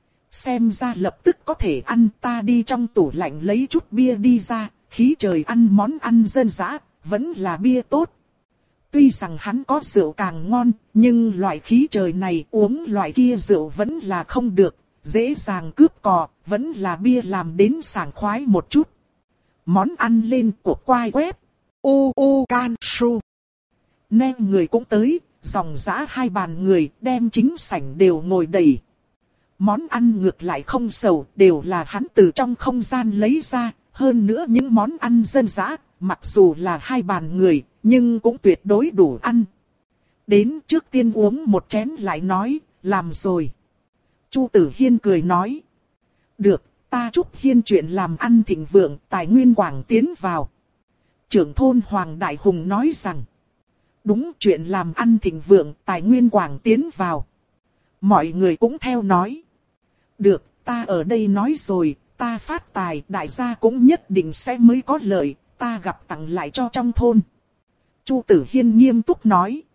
Xem ra lập tức có thể ăn, ta đi trong tủ lạnh lấy chút bia đi ra, khí trời ăn món ăn dân dã, vẫn là bia tốt. Tuy rằng hắn có rượu càng ngon, nhưng loại khí trời này uống loại kia rượu vẫn là không được, dễ dàng cướp cò, vẫn là bia làm đến sảng khoái một chút. Món ăn lên của quai web, u u can su. Nên người cũng tới, dòng dã hai bàn người, đem chính sảnh đều ngồi đầy. Món ăn ngược lại không sầu, đều là hắn từ trong không gian lấy ra, hơn nữa những món ăn dân dã, mặc dù là hai bàn người, nhưng cũng tuyệt đối đủ ăn. Đến trước tiên uống một chén lại nói, làm rồi. Chu Tử Hiên cười nói. Được, ta chúc Hiên chuyện làm ăn thịnh vượng, tài nguyên quảng tiến vào. Trưởng thôn Hoàng Đại Hùng nói rằng. Đúng, chuyện làm ăn thịnh vượng, tài nguyên quảng tiến vào. Mọi người cũng theo nói. Được, ta ở đây nói rồi, ta phát tài, đại gia cũng nhất định sẽ mới có lợi, ta gặp tặng lại cho trong thôn. Chu Tử Hiên nghiêm túc nói.